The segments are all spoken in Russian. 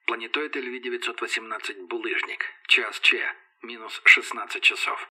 Планетоид LV-918 «Булыжник». Час Ч. Минус 16 часов.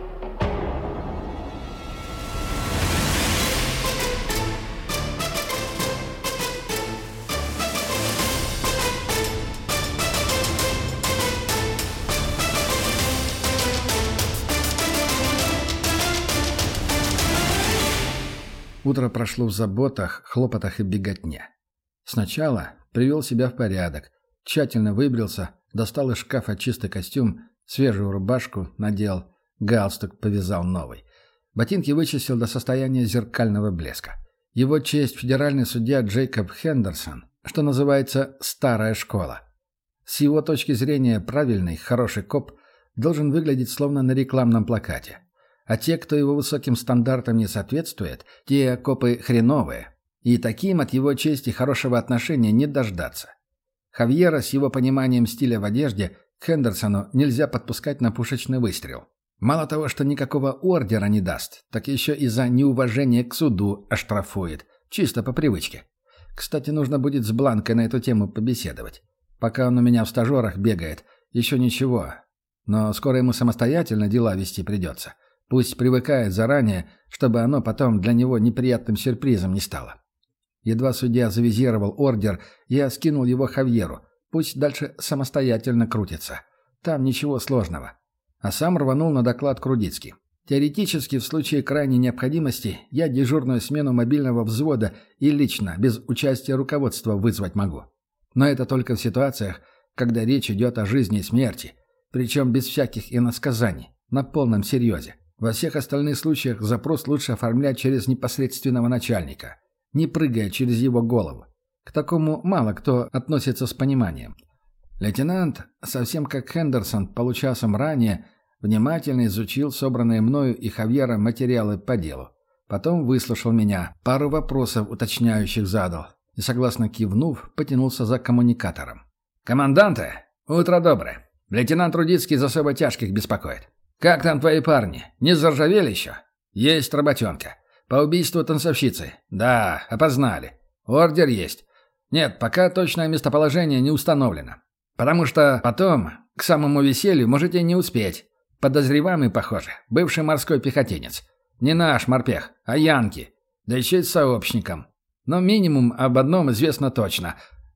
Утро прошло в заботах, хлопотах и беготне. Сначала привел себя в порядок, тщательно выбрился, достал из шкафа чистый костюм, свежую рубашку надел, галстук повязал новый. Ботинки вычистил до состояния зеркального блеска. Его честь федеральный судья Джейкоб Хендерсон, что называется «старая школа». С его точки зрения правильный, хороший коп должен выглядеть словно на рекламном плакате. А те, кто его высоким стандартам не соответствует, те копы хреновые. И таким от его чести хорошего отношения не дождаться. Хавьера с его пониманием стиля в одежде к Хендерсону нельзя подпускать на пушечный выстрел. Мало того, что никакого ордера не даст, так еще и за неуважение к суду оштрафует. Чисто по привычке. Кстати, нужно будет с Бланкой на эту тему побеседовать. Пока он у меня в стажерах бегает, еще ничего. Но скоро ему самостоятельно дела вести придется. Пусть привыкает заранее, чтобы оно потом для него неприятным сюрпризом не стало. Едва судья завизировал ордер, я скинул его Хавьеру. Пусть дальше самостоятельно крутится. Там ничего сложного. А сам рванул на доклад к Рудицки. Теоретически, в случае крайней необходимости, я дежурную смену мобильного взвода и лично, без участия руководства, вызвать могу. Но это только в ситуациях, когда речь идет о жизни и смерти. Причем без всяких иносказаний, на полном серьезе. Во всех остальных случаях запрос лучше оформлять через непосредственного начальника, не прыгая через его голову. К такому мало кто относится с пониманием. Лейтенант, совсем как Хендерсон получасом ранее, внимательно изучил собранные мною и Хавьера материалы по делу. Потом выслушал меня, пару вопросов уточняющих задал и, согласно кивнув, потянулся за коммуникатором. «Команданты, утро доброе. Лейтенант Рудицкий из особо тяжких беспокоит. Как там твои парни? Не заржавели еще? Есть работенка. По убийству танцовщицы. Да, опознали. Ордер есть. Нет, пока точное местоположение не установлено. Потому что потом, к самому веселью, можете не успеть. Подозреваемый, похоже, бывший морской пехотинец. Не наш морпех, а янки. Да еще и с сообщником. Но минимум об одном известно точно.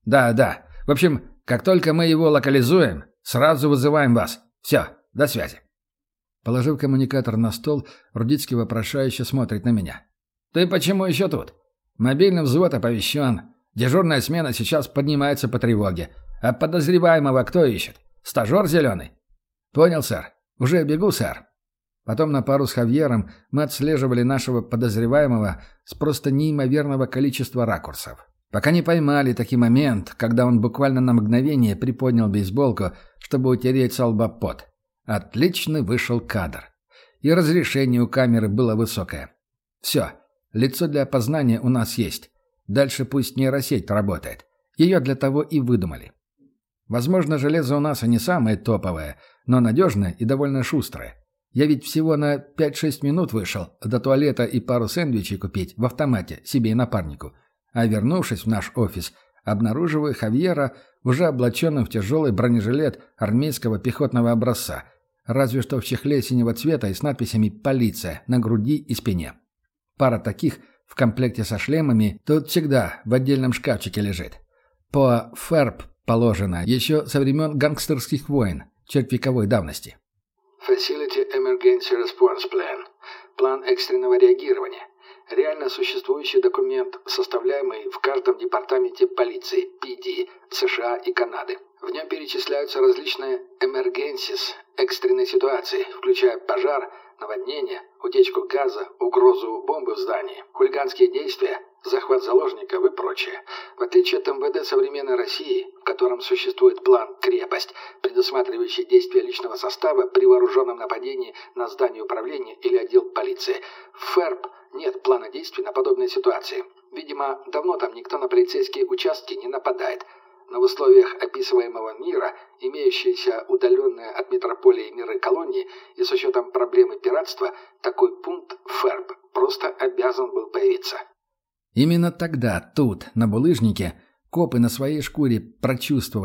Да. В общем, как только мы его локализуем, сразу вызываем вас. Все, до связи. Положив коммуникатор на стол, Рудицкий вопрошающе смотрит на меня. «Ты почему еще тут? Мобильный взвод оповещен. Дежурная смена сейчас поднимается по тревоге. А подозреваемого кто ищет? Стажер зеленый?» «Понял, сэр. Уже бегу, сэр». Потом на пару с Хавьером мы отслеживали нашего подозреваемого с просто неимоверного количества ракурсов. Пока не поймали таки момент, когда он буквально на мгновение приподнял бейсболку, чтобы утереть со лба пот. Отличный вышел кадр. И разрешение у камеры было высокое. Все, лицо для опознания у нас есть. Дальше пусть нейросеть работает. Ее для того и выдумали. Возможно, железо у нас и не самое топовое, но надежное и довольно шустрое. Я ведь всего на 5-6 минут вышел до туалета и пару сэндвичей купить в автомате себе и напарнику. А вернувшись в наш офис, обнаруживаю Хавьера, уже облаченным в тяжелый бронежилет армейского пехотного образца, разве что в чехле синего цвета и с надписями «Полиция» на груди и спине. Пара таких в комплекте со шлемами тут всегда в отдельном шкафчике лежит. По ФЭРП положено еще со времен гангстерских войн, четвековой давности. Facility Emergency Response Plan. План экстренного реагирования. Реально существующий документ, составляемый в каждом департаменте полиции, PD, США и Канады. В нем перечисляются различные emergencies, экстренные ситуации, включая пожар, наводнение, утечку газа, угрозу бомбы в здании, хулиганские действия, захват заложников и прочее. В отличие от МВД современной России, в котором существует план «Крепость», предусматривающий действия личного состава при вооруженном нападении на здание управления или отдел полиции, в ФЭРП нет плана действий на подобные ситуации. Видимо, давно там никто на полицейские участки не нападает. Но в условиях описываемого мира, имеющиеся удаленные от метрополии миры колонии и с учетом проблемы пиратства, такой пункт ФЭРП просто обязан был появиться. Именно тогда, тут, на булыжнике, копы на своей шкуре прочувствовали.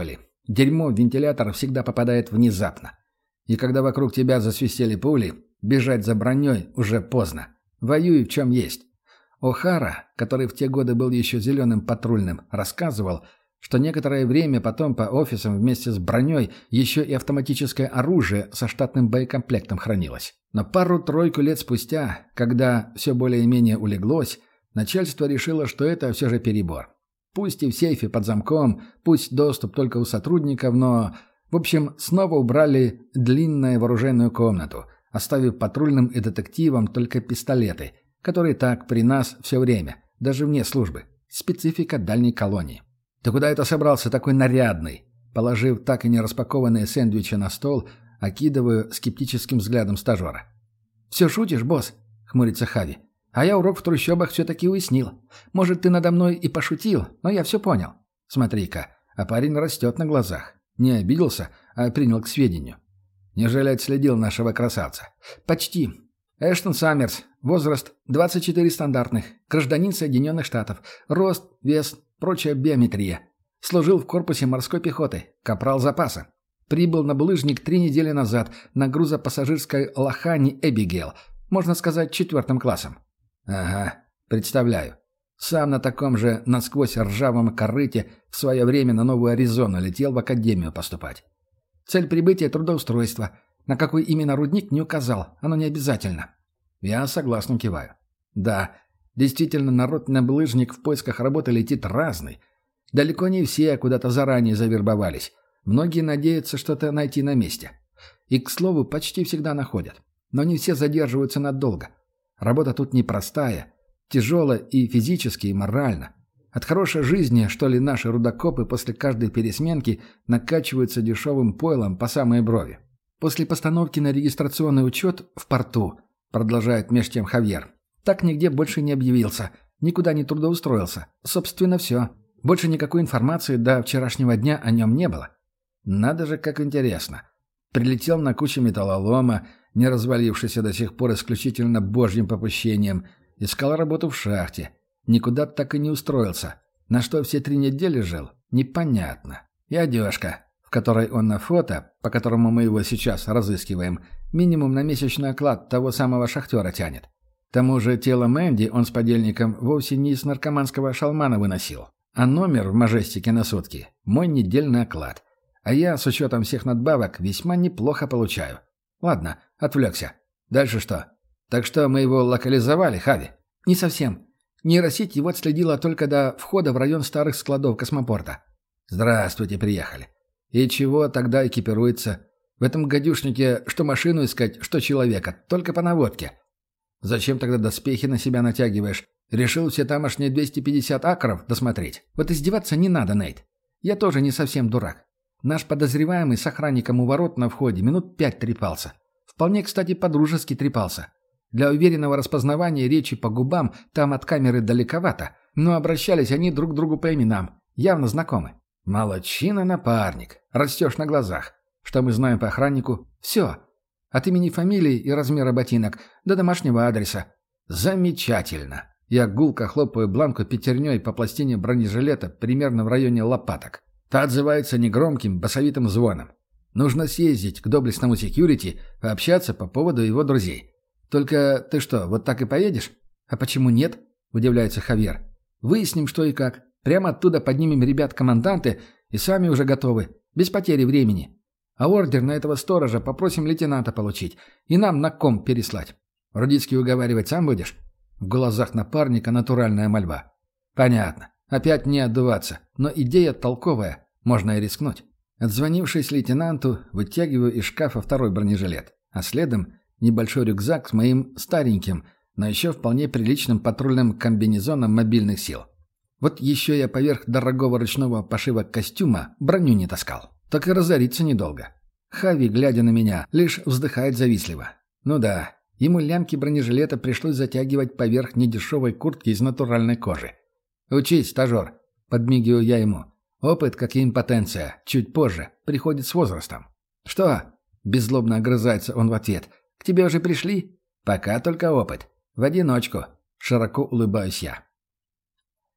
Дерьмо в вентилятор всегда попадает внезапно. И когда вокруг тебя засвистели пули, бежать за броней уже поздно. Воюй в чем есть. О'Хара, который в те годы был еще зеленым патрульным, рассказывал, что некоторое время потом по офисам вместе с броней еще и автоматическое оружие со штатным боекомплектом хранилось. Но пару-тройку лет спустя, когда все более-менее улеглось, начальство решило, что это все же перебор. Пусть и в сейфе под замком, пусть доступ только у сотрудников, но... В общем, снова убрали длинную вооруженную комнату, оставив патрульным и детективам только пистолеты, которые так при нас все время, даже вне службы. Специфика дальней колонии. «Ты куда это собрался такой нарядный?» Положив так и не распакованные сэндвичи на стол, окидываю скептическим взглядом стажера. «Все шутишь, босс?» — хмурится Хави. «А я урок в трущобах все-таки уяснил. Может, ты надо мной и пошутил, но я все понял. Смотри-ка, а парень растет на глазах. Не обиделся, а принял к сведению. Неужели отследил нашего красавца?» «Почти. Эштон Саммерс. Возраст 24 стандартных. Гражданин Соединенных Штатов. Рост, вес, прочая биометрия. Служил в корпусе морской пехоты. Капрал запаса. Прибыл на булыжник 3 недели назад на грузопассажирской лохане «Эбигейл». Можно сказать, 4 классом». «Ага, представляю. Сам на таком же насквозь ржавом корыте в свое время на Новую Аризону летел в академию поступать. Цель прибытия — трудоустройства. На какой именно рудник не указал, оно не обязательно». Я согласно киваю. Да, действительно, народ на булыжник в поисках работы летит разный. Далеко не все куда-то заранее завербовались. Многие надеются что-то найти на месте. И, к слову, почти всегда находят. Но не все задерживаются надолго. Работа тут непростая. Тяжело и физически, и морально. От хорошей жизни, что ли, наши рудокопы после каждой пересменки накачиваются дешевым пойлом по самые брови. После постановки на регистрационный учет в порту, продолжает меж тем Хавьер, так нигде больше не объявился, никуда не трудоустроился. Собственно, все. Больше никакой информации до вчерашнего дня о нем не было. Надо же, как интересно. Прилетел на кучу металлолома, не развалившийся до сих пор исключительно божьим попущением. Искал работу в шахте. Никуда так и не устроился. На что все 3 недели жил, непонятно. И одежка, в которой он на фото, по которому мы его сейчас разыскиваем, минимум на месячный оклад того самого шахтера тянет. К тому же тело Мэнди он с подельником вовсе не из наркоманского шалмана выносил. А номер в Мажестике на сутки – мой недельный оклад. А я, с учетом всех надбавок, весьма неплохо получаю. Ладно, отвлекся. Дальше что? Так что мы его локализовали, Хави? Не совсем. Нейросеть его отследила только до входа в район старых складов космопорта. Здравствуйте, приехали. И чего тогда экипируется? В этом гадюшнике что машину искать, что человека, только по наводке. Зачем тогда доспехи на себя натягиваешь? Решил все тамошние 250 акров досмотреть? Вот издеваться не надо, Нейт. Я тоже не совсем дурак. Наш подозреваемый с охранником у ворот на входе минут 5 трепался. Вполне, кстати, по-дружески трепался. Для уверенного распознавания речи по губам там от камеры далековато, но обращались они друг к другу по именам, явно знакомы. Молодчина, напарник. Растешь на глазах. Что мы знаем по охраннику? Все. От имени, фамилии и размера ботинок до домашнего адреса. Замечательно. Я гулко хлопаю бланку пятерней по пластине бронежилета примерно в районе лопаток. Та отзывается негромким, басовитым звоном. Нужно съездить к доблестному секьюрити, пообщаться по поводу его друзей. Только ты что, вот так и поедешь? А почему нет? Удивляется Хавьер. Выясним, что и как. Прямо оттуда поднимем ребят-команданты и сами уже готовы. Без потери времени. А ордер на этого сторожа попросим лейтенанта получить и нам на ком переслать. Рудицкий уговаривать сам будешь? В глазах напарника натуральная мольба. Понятно. Опять не отдуваться. Но идея толковая. Можно и рискнуть. Отзвонившись лейтенанту, вытягиваю из шкафа второй бронежилет. А следом небольшой рюкзак с моим стареньким, но еще вполне приличным патрульным комбинезоном мобильных сил. Вот еще я поверх дорогого ручного пошива костюма броню не таскал. Так и разориться недолго. Хави, глядя на меня, лишь вздыхает завистливо. Ну да, ему лямки бронежилета пришлось затягивать поверх недешевой куртки из натуральной кожи. «Учись, стажер», — подмигиваю я ему. «Опыт, как и импотенция, чуть позже, приходит с возрастом». «Что?» — беззлобно огрызается он в ответ. «К тебе уже пришли?» «Пока только опыт. В одиночку», — широко улыбаюсь я.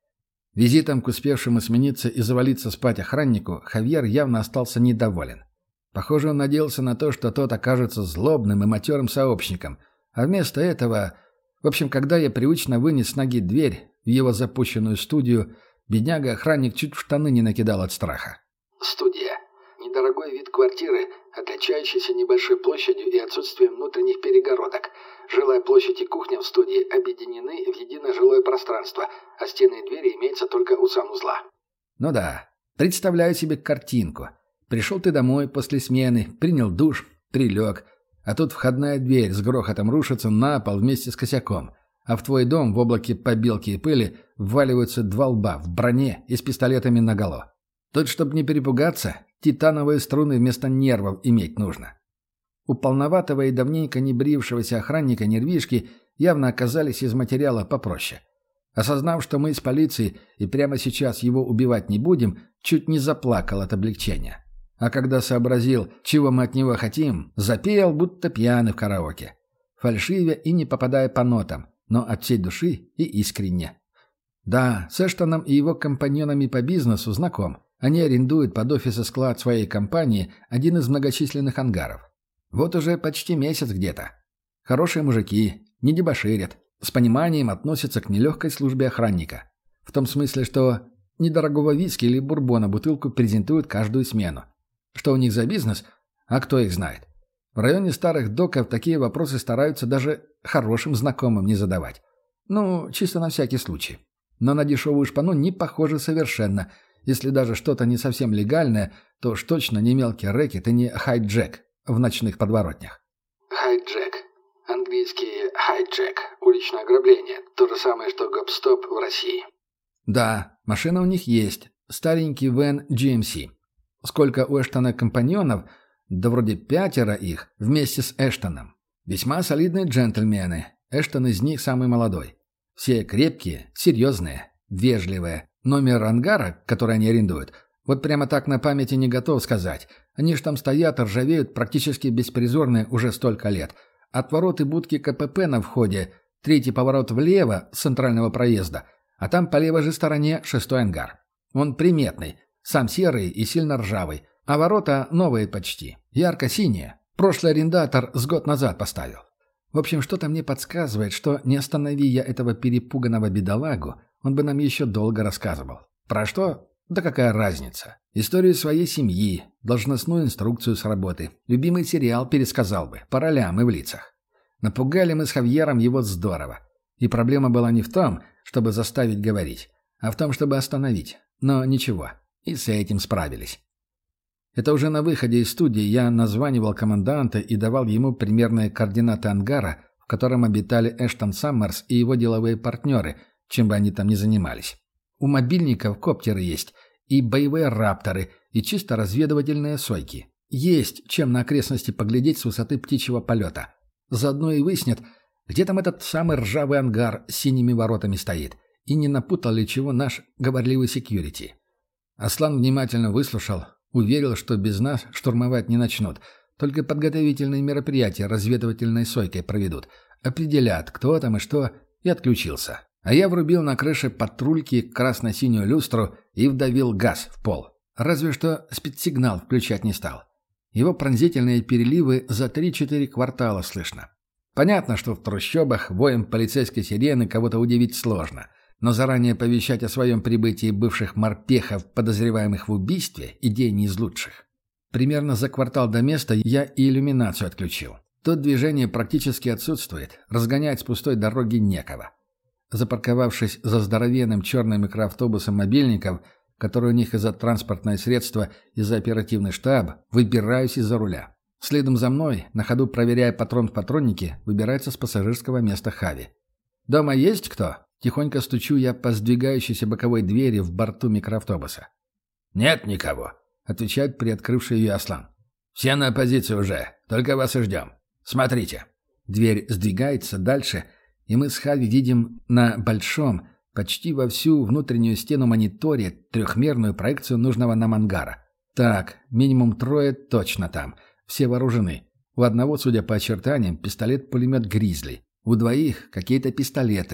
Визитом к успевшему смениться и завалиться спать охраннику Хавьер явно остался недоволен. Похоже, он надеялся на то, что тот окажется злобным и матерым сообщником, а вместо этого... В общем, когда я привычно вынес с ноги дверь в его запущенную студию, бедняга-охранник чуть в штаны не накидал от страха. Студия. Недорогой вид квартиры, отличающийся небольшой площадью и отсутствием внутренних перегородок. Жилая площадь и кухня в студии объединены в единое жилое пространство, а стены и двери имеются только у санузла. Ну да, представляю себе картинку. Пришел ты домой после смены, принял душ, прилег, а тут входная дверь с грохотом рушится на пол вместе с косяком, а в твой дом в облаке побелки и пыли вваливаются два лба в броне и с пистолетами наголо. Тут, чтобы не перепугаться, титановые струны вместо нервов иметь нужно. У полноватого и давненько не брившегося охранника нервишки явно оказались из материала попроще. Осознав, что мы из полиции и прямо сейчас его убивать не будем, чуть не заплакал от облегчения. А когда сообразил, чего мы от него хотим, запел, будто пьяный в караоке. Фальшивя и не попадая по нотам, но от всей души и искренне. Да, с Эштоном и его компаньонами по бизнесу знаком. Они арендуют под офис и склад своей компании один из многочисленных ангаров. Вот уже почти месяц где-то. Хорошие мужики, не дебоширят, с пониманием относятся к нелегкой службе охранника. В том смысле, что недорогого виски или бурбона бутылку презентуют каждую смену. Что у них за бизнес, а кто их знает. В районе старых доков такие вопросы стараются даже хорошим знакомым не задавать. Ну, чисто на всякий случай. Но на дешевую шпану не похоже совершенно. Если даже что-то не совсем легальное, то уж точно не мелкий рэкет и не хайджек в ночных подворотнях. Хайджек. Английский хайджек. Уличное ограбление. То же самое, что гоп-стоп в России. Да, машина у них есть. Старенький Вен GMC. Сколько у Эштона компаньонов, да вроде 5 их, вместе с Эштоном. Весьма солидные джентльмены. Эштон из них самый молодой. Все крепкие, серьезные, вежливые. Номер ангара, который они арендуют, вот прямо так на памяти не готов сказать. Они ж там стоят, ржавеют практически беспризорные уже столько лет. От ворот и будки КПП на входе, третий поворот влево с центрального проезда, а там по левой же стороне 6-й ангар. Он приметный. Сам серый и сильно ржавый, а ворота новые почти, ярко-синие. Прошлый арендатор с год назад поставил. В общем, что-то мне подсказывает, что не останови я этого перепуганного бедолагу, он бы нам еще долго рассказывал. Про что? Да какая разница. Историю своей семьи, должностную инструкцию с работы, любимый сериал пересказал бы, по ролям и в лицах. Напугали мы с Хавьером его здорово. И проблема была не в том, чтобы заставить говорить, а в том, чтобы остановить. Но ничего. И с этим справились. Это уже на выходе из студии я названивал команданта и давал ему примерные координаты ангара, в котором обитали Эштон Саммерс и его деловые партнеры, чем бы они там ни занимались. У мобильников коптеры есть, и боевые рапторы, и чисто разведывательные сойки. Есть чем на окрестности поглядеть с высоты птичьего полета. Заодно и выяснят, где там этот самый ржавый ангар с синими воротами стоит, и не напутал ли чего наш говорливый секьюрити. Аслан внимательно выслушал, уверил, что без нас штурмовать не начнут, только подготовительные мероприятия разведывательной сойкой проведут, определят, кто там и что, и отключился. А я врубил на крыше патрульки красно-синюю люстру и вдавил газ в пол. Разве что спецсигнал включать не стал. Его пронзительные переливы за 3-4 квартала слышно. Понятно, что в трущобах воем полицейской сирены кого-то удивить сложно. Но заранее оповещать о своем прибытии бывших морпехов, подозреваемых в убийстве, идея не из лучших. Примерно за квартал до места я и иллюминацию отключил. Тут движение практически отсутствует, разгонять с пустой дороги некого. Запарковавшись за здоровенным черным микроавтобусом мобильников, который у них из-за транспортное средство и за оперативный штаб, выбираюсь из-за руля. Следом за мной, на ходу проверяя патрон в патроннике, выбирается с пассажирского места Хави. «Дома есть кто?» Тихонько стучу я по сдвигающейся боковой двери в борту микроавтобуса. «Нет никого», — отвечает приоткрывший ее Аслан. «Все на позиции уже, только вас и ждем. Смотрите». Дверь сдвигается дальше, и мы с Хави видим на большом, почти во всю внутреннюю стену мониторе трехмерную проекцию нужного нам ангара. Так, минимум 3 точно там, все вооружены. У одного, судя по очертаниям, пистолет-пулемет «Гризли». У 2 какие-то пистолеты.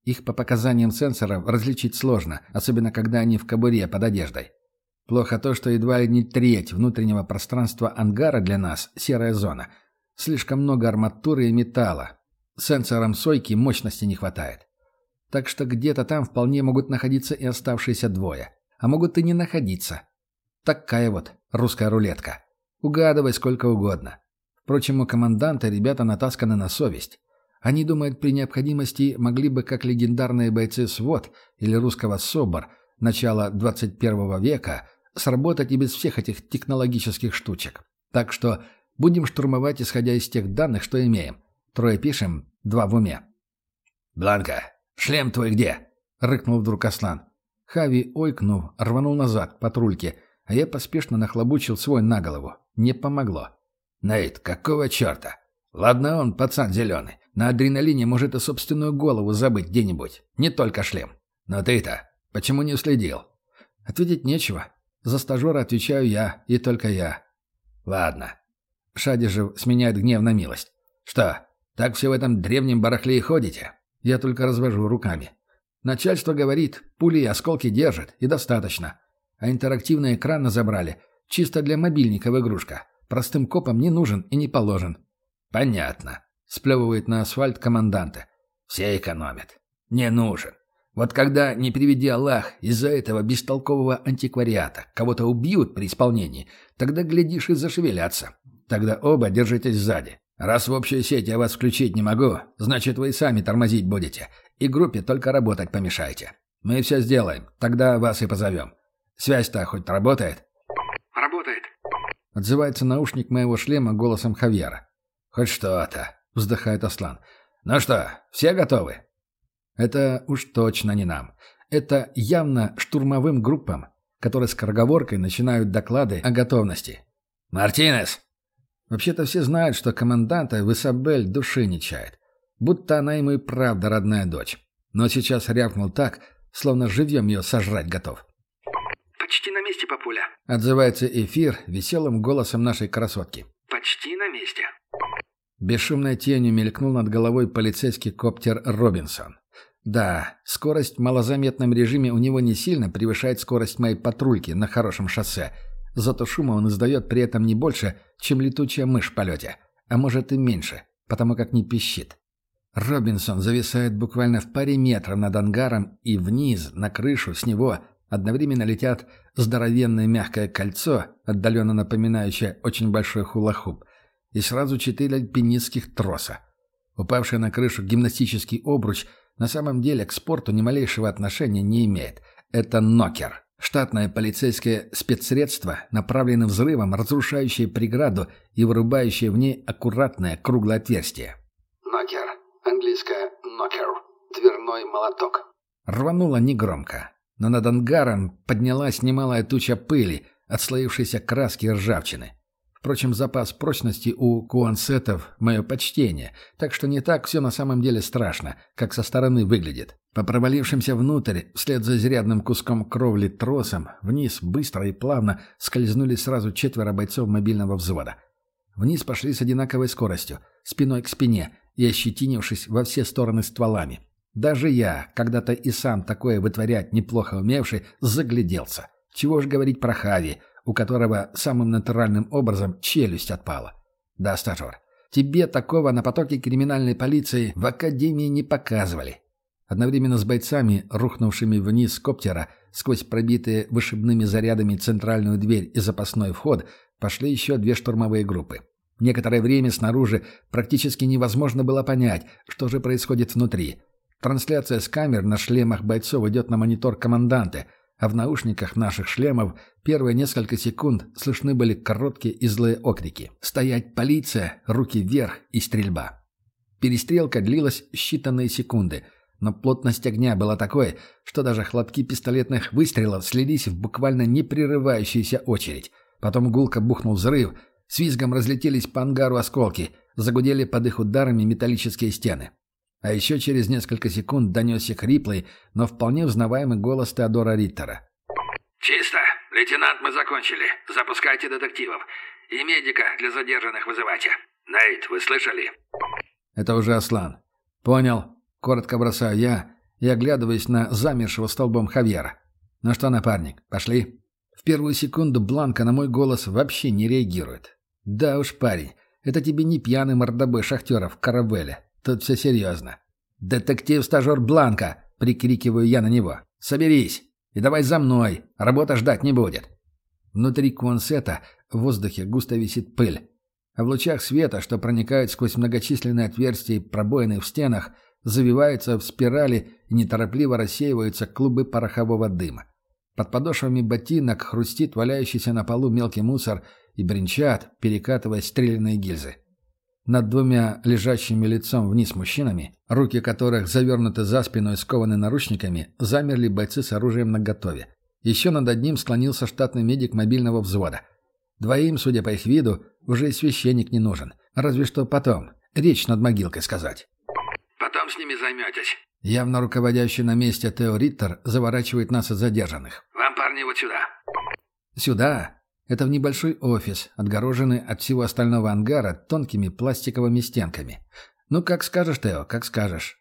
Их по показаниям сенсоров различить сложно, особенно когда они в кобуре под одеждой. Плохо то, что едва ли не треть внутреннего пространства ангара для нас – серая зона. Слишком много арматуры и металла. Сенсорам сойки мощности не хватает. Так что где-то там вполне могут находиться и оставшиеся двое. А могут и не находиться. Такая вот русская рулетка. Угадывай сколько угодно. Впрочем, у команданта ребята натасканы на совесть. Они думают, при необходимости могли бы, как легендарные бойцы СВОТ или русского СОБР начала 21 века, сработать и без всех этих технологических штучек. Так что будем штурмовать, исходя из тех данных, что имеем. 3 пишем, 2 в уме. «Бланка, шлем твой где?» — рыкнул вдруг Аслан. Хави, ойкнув, рванул назад к патрульке, а я поспешно нахлобучил свой на голову. Не помогло. «Нейт, какого черта? Ладно он, пацан зеленый. На адреналине может и собственную голову забыть где-нибудь. Не только шлем. Но ты-то почему не уследил?» Ответить нечего. За стажера отвечаю я, и только я. «Ладно». Шадижев сменяет гнев на милость. «Что, так все в этом древнем барахле и ходите?» Я только развожу руками. Начальство говорит, пули и осколки держит, и достаточно. А интерактивный экран забрали. Чисто для мобильников игрушка. Простым копам не нужен и не положен. «Понятно», — сплевывает на асфальт команданта. «Все экономят. Не нужен. Вот когда, не приведи Аллах, из-за этого бестолкового антиквариата кого-то убьют при исполнении, тогда, глядишь, и зашевелятся. Тогда оба держитесь сзади. Раз в общую сеть я вас включить не могу, значит, вы сами тормозить будете. И группе только работать помешаете. Мы все сделаем, тогда вас и позовем. Связь-то хоть работает?» «Работает», — отзывается наушник моего шлема голосом Хавьера. «Хоть что-то», — вздыхает Аслан. «Ну что, все готовы?» Это уж точно не нам. Это явно штурмовым группам, которые скороговоркой начинают доклады о готовности. «Мартинес!» Вообще-то все знают, что команданта в Исабель души не чает. Будто она ему и правда родная дочь. Но сейчас рявкнул так, словно живьем ее сожрать готов. «Почти на месте, папуля», — отзывается эфир веселым голосом нашей красотки. «Почти на месте». Бесшумной тенью мелькнул над головой полицейский коптер «Робинсон». Да, скорость в малозаметном режиме у него не сильно превышает скорость моей патрульки на хорошем шоссе. Зато шума он издает при этом не больше, чем летучая мышь в полете. А может и меньше, потому как не пищит. Робинсон зависает буквально в паре метров над ангаром, и вниз, на крышу, с него одновременно летят здоровенное мягкое кольцо, отдаленно напоминающее очень большой хула-хуп, и сразу 4 альпинистских троса. Упавший на крышу гимнастический обруч на самом деле к спорту ни малейшего отношения не имеет. Это нокер. Штатное полицейское спецсредство, направленное взрывом, разрушающее преграду и вырубающее в ней аккуратное круглое отверстие. «Нокер. Английское «нокер». Дверной молоток». Рвануло негромко, но над ангаром поднялась немалая туча пыли, отслоившейся краски и ржавчины. Впрочем, запас прочности у куансетов – мое почтение, так что не так все на самом деле страшно, как со стороны выглядит. По провалившимся внутрь, вслед за изрядным куском кровли тросом, вниз быстро и плавно скользнули сразу 4 бойцов мобильного взвода. Вниз пошли с одинаковой скоростью, спиной к спине и ощетинившись во все стороны стволами. Даже я, когда-то и сам такое вытворять неплохо умевший, загляделся. Чего уж говорить про Хави, у которого самым натуральным образом челюсть отпала. Да, стажер, тебе такого на потоке криминальной полиции в академии не показывали. Одновременно с бойцами, рухнувшими вниз с коптера, сквозь пробитые вышибными зарядами центральную дверь и запасной вход, пошли еще 2 штурмовые группы. Некоторое время снаружи практически невозможно было понять, что же происходит внутри. Трансляция с камер на шлемах бойцов идет на монитор команданта, а в наушниках наших шлемов первые несколько секунд слышны были короткие и злые окрики. «Стоять, полиция! Руки вверх!» и стрельба. Перестрелка длилась считанные секунды, но плотность огня была такой, что даже хлопки пистолетных выстрелов слились в буквально непрерывающуюся очередь. Потом гулко бухнул взрыв, с визгом разлетелись по ангару осколки, загудели под их ударами металлические стены. А еще через несколько секунд донесся хриплый, но вполне узнаваемый голос Теодора Риттера. «Чисто. Лейтенант, мы закончили. Запускайте детективов. И медика для задержанных вызывайте. Нейт, вы слышали?» Это уже Аслан. «Понял». Коротко бросаю я и оглядываясь на замершего столбом Хавьера. «Ну что, напарник, пошли?» В первую секунду Бланка на мой голос вообще не реагирует. «Да уж, парень, это тебе не пьяный мордобой шахтера в каравеле. Тут все серьезно». «Детектив-стажер Бланка!» — прикрикиваю я на него. «Соберись и давай за мной, работа ждать не будет». Внутри консета в воздухе густо висит пыль, а в лучах света, что проникают сквозь многочисленные отверстия и пробоины в стенах, завиваются в спирали и неторопливо рассеиваются клубы порохового дыма. Под подошвами ботинок хрустит валяющийся на полу мелкий мусор и бренчат, перекатывая стрелянные гильзы. Над двумя лежащими лицом вниз мужчинами, руки которых завернуты за спину и скованы наручниками, замерли бойцы с оружием наготове. Еще над одним склонился штатный медик мобильного взвода. Двоим, судя по их виду, уже и священник не нужен. Разве что потом. Речь над могилкой сказать. «Потом с ними займетесь». Явно руководящий на месте Тео Риттер заворачивает нас от задержанных. «Вам, парни, вот сюда». Сюда? Это в небольшой офис, отгороженный от всего остального ангара тонкими пластиковыми стенками. Ну, как скажешь, Тео, как скажешь.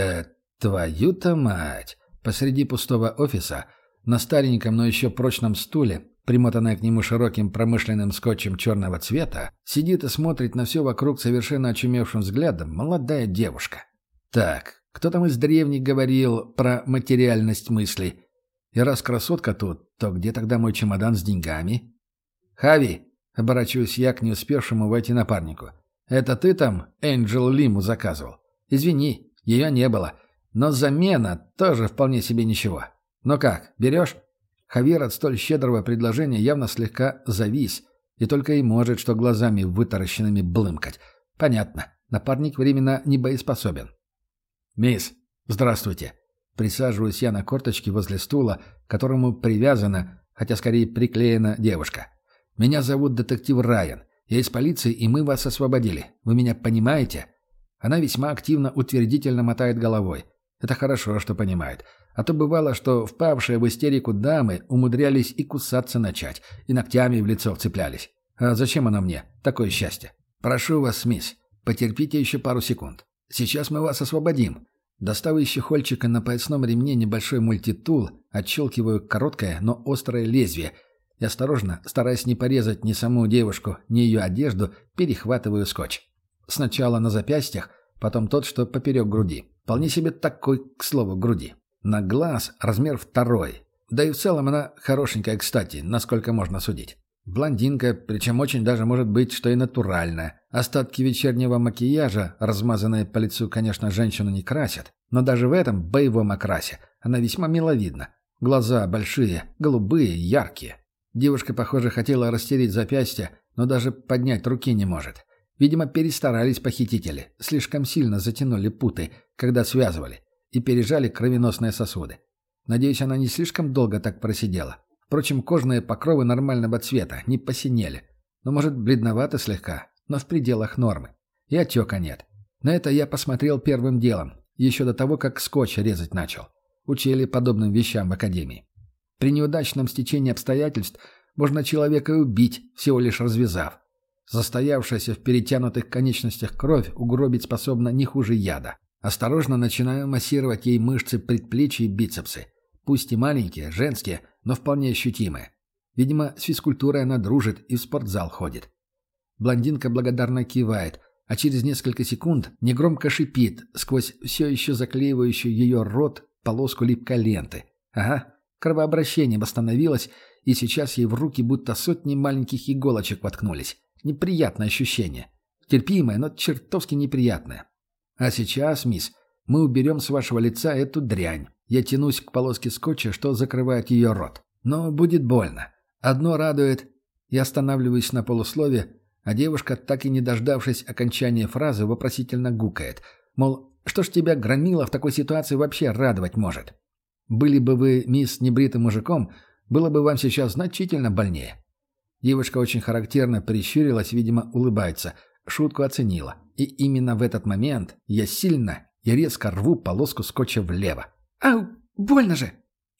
Твою-то мать. Посреди пустого офиса, на стареньком, но еще прочном стуле, примотанная к нему широким промышленным скотчем черного цвета, сидит и смотрит на все вокруг совершенно очумевшим взглядом молодая девушка. Так, кто там из древних говорил про материальность мыслей? И раз красотка тут, то где тогда мой чемодан с деньгами? «Хави!» — оборачиваюсь я к не успевшему войти напарнику. «Это ты там Энджел Лиму заказывал? Извини, ее не было. Но замена тоже вполне себе ничего. Ну как, берешь?» Хавьер от столь щедрого предложения явно слегка завис и только и может, что глазами вытаращенными блымкать. Понятно, напарник временно не боеспособен. «Мисс, здравствуйте!» Присаживаюсь я на корточки возле стула, к которому привязана, хотя скорее приклеена девушка. «Меня зовут детектив Райан. Я из полиции, и мы вас освободили. Вы меня понимаете?» Она весьма активно утвердительно мотает головой. Это хорошо, что понимает. А то бывало, что впавшие в истерику дамы умудрялись и кусаться начать, и ногтями в лицо вцеплялись. А зачем оно мне? Такое счастье. «Прошу вас, мисс, потерпите еще пару секунд. Сейчас мы вас освободим». Достав из чехольчика на поясном ремне небольшой мультитул, отщелкиваю короткое, но острое лезвие и осторожно, стараясь не порезать ни саму девушку, ни ее одежду, перехватываю скотч. Сначала на запястьях, потом тот, что поперек груди. Вполне себе такой, к слову, груди. На глаз размер 2. Да и в целом она хорошенькая, кстати, насколько можно судить. Блондинка, причем очень даже может быть, что и натуральная. Остатки вечернего макияжа, размазанные по лицу, конечно, женщину не красят, но даже в этом боевом окрасе она весьма миловидна. Глаза большие, голубые, яркие. Девушка, похоже, хотела растереть запястье, но даже поднять руки не может. Видимо, перестарались похитители, слишком сильно затянули путы, когда связывали, и пережали кровеносные сосуды. Надеюсь, она не слишком долго так просидела. Впрочем, кожные покровы нормального цвета, не посинели. Но, может, бледновато слегка, но в пределах нормы. И отека нет. На это я посмотрел первым делом, еще до того, как скотч резать начал. Учили подобным вещам в академии. При неудачном стечении обстоятельств можно человека убить, всего лишь развязав. Застоявшаяся в перетянутых конечностях кровь угробить способна не хуже яда. Осторожно начинаю массировать ей мышцы предплечья и бицепсы. Пусть и маленькие, женские, но вполне ощутимые. Видимо, с физкультурой она дружит и в спортзал ходит. Блондинка благодарно кивает, а через несколько секунд негромко шипит сквозь все еще заклеивающую ее рот полоску липкой ленты. Ага, кровообращение восстановилось, и сейчас ей в руки будто сотни маленьких иголочек воткнулись. Неприятное ощущение. Терпимое, но чертовски неприятное. А сейчас, мисс, мы уберем с вашего лица эту дрянь. Я тянусь к полоске скотча, что закрывает ее рот. Но будет больно. Одно радует. Я останавливаюсь на полуслове, а девушка, так и не дождавшись окончания фразы, вопросительно гукает. Мол, что ж тебя, громила, в такой ситуации вообще радовать может? Были бы вы, мисс, небритым мужиком, было бы вам сейчас значительно больнее. Девушка очень характерно прищурилась, видимо, улыбается. Шутку оценила. И именно в этот момент я сильно и резко рву полоску скотча влево. «Ау, больно же!»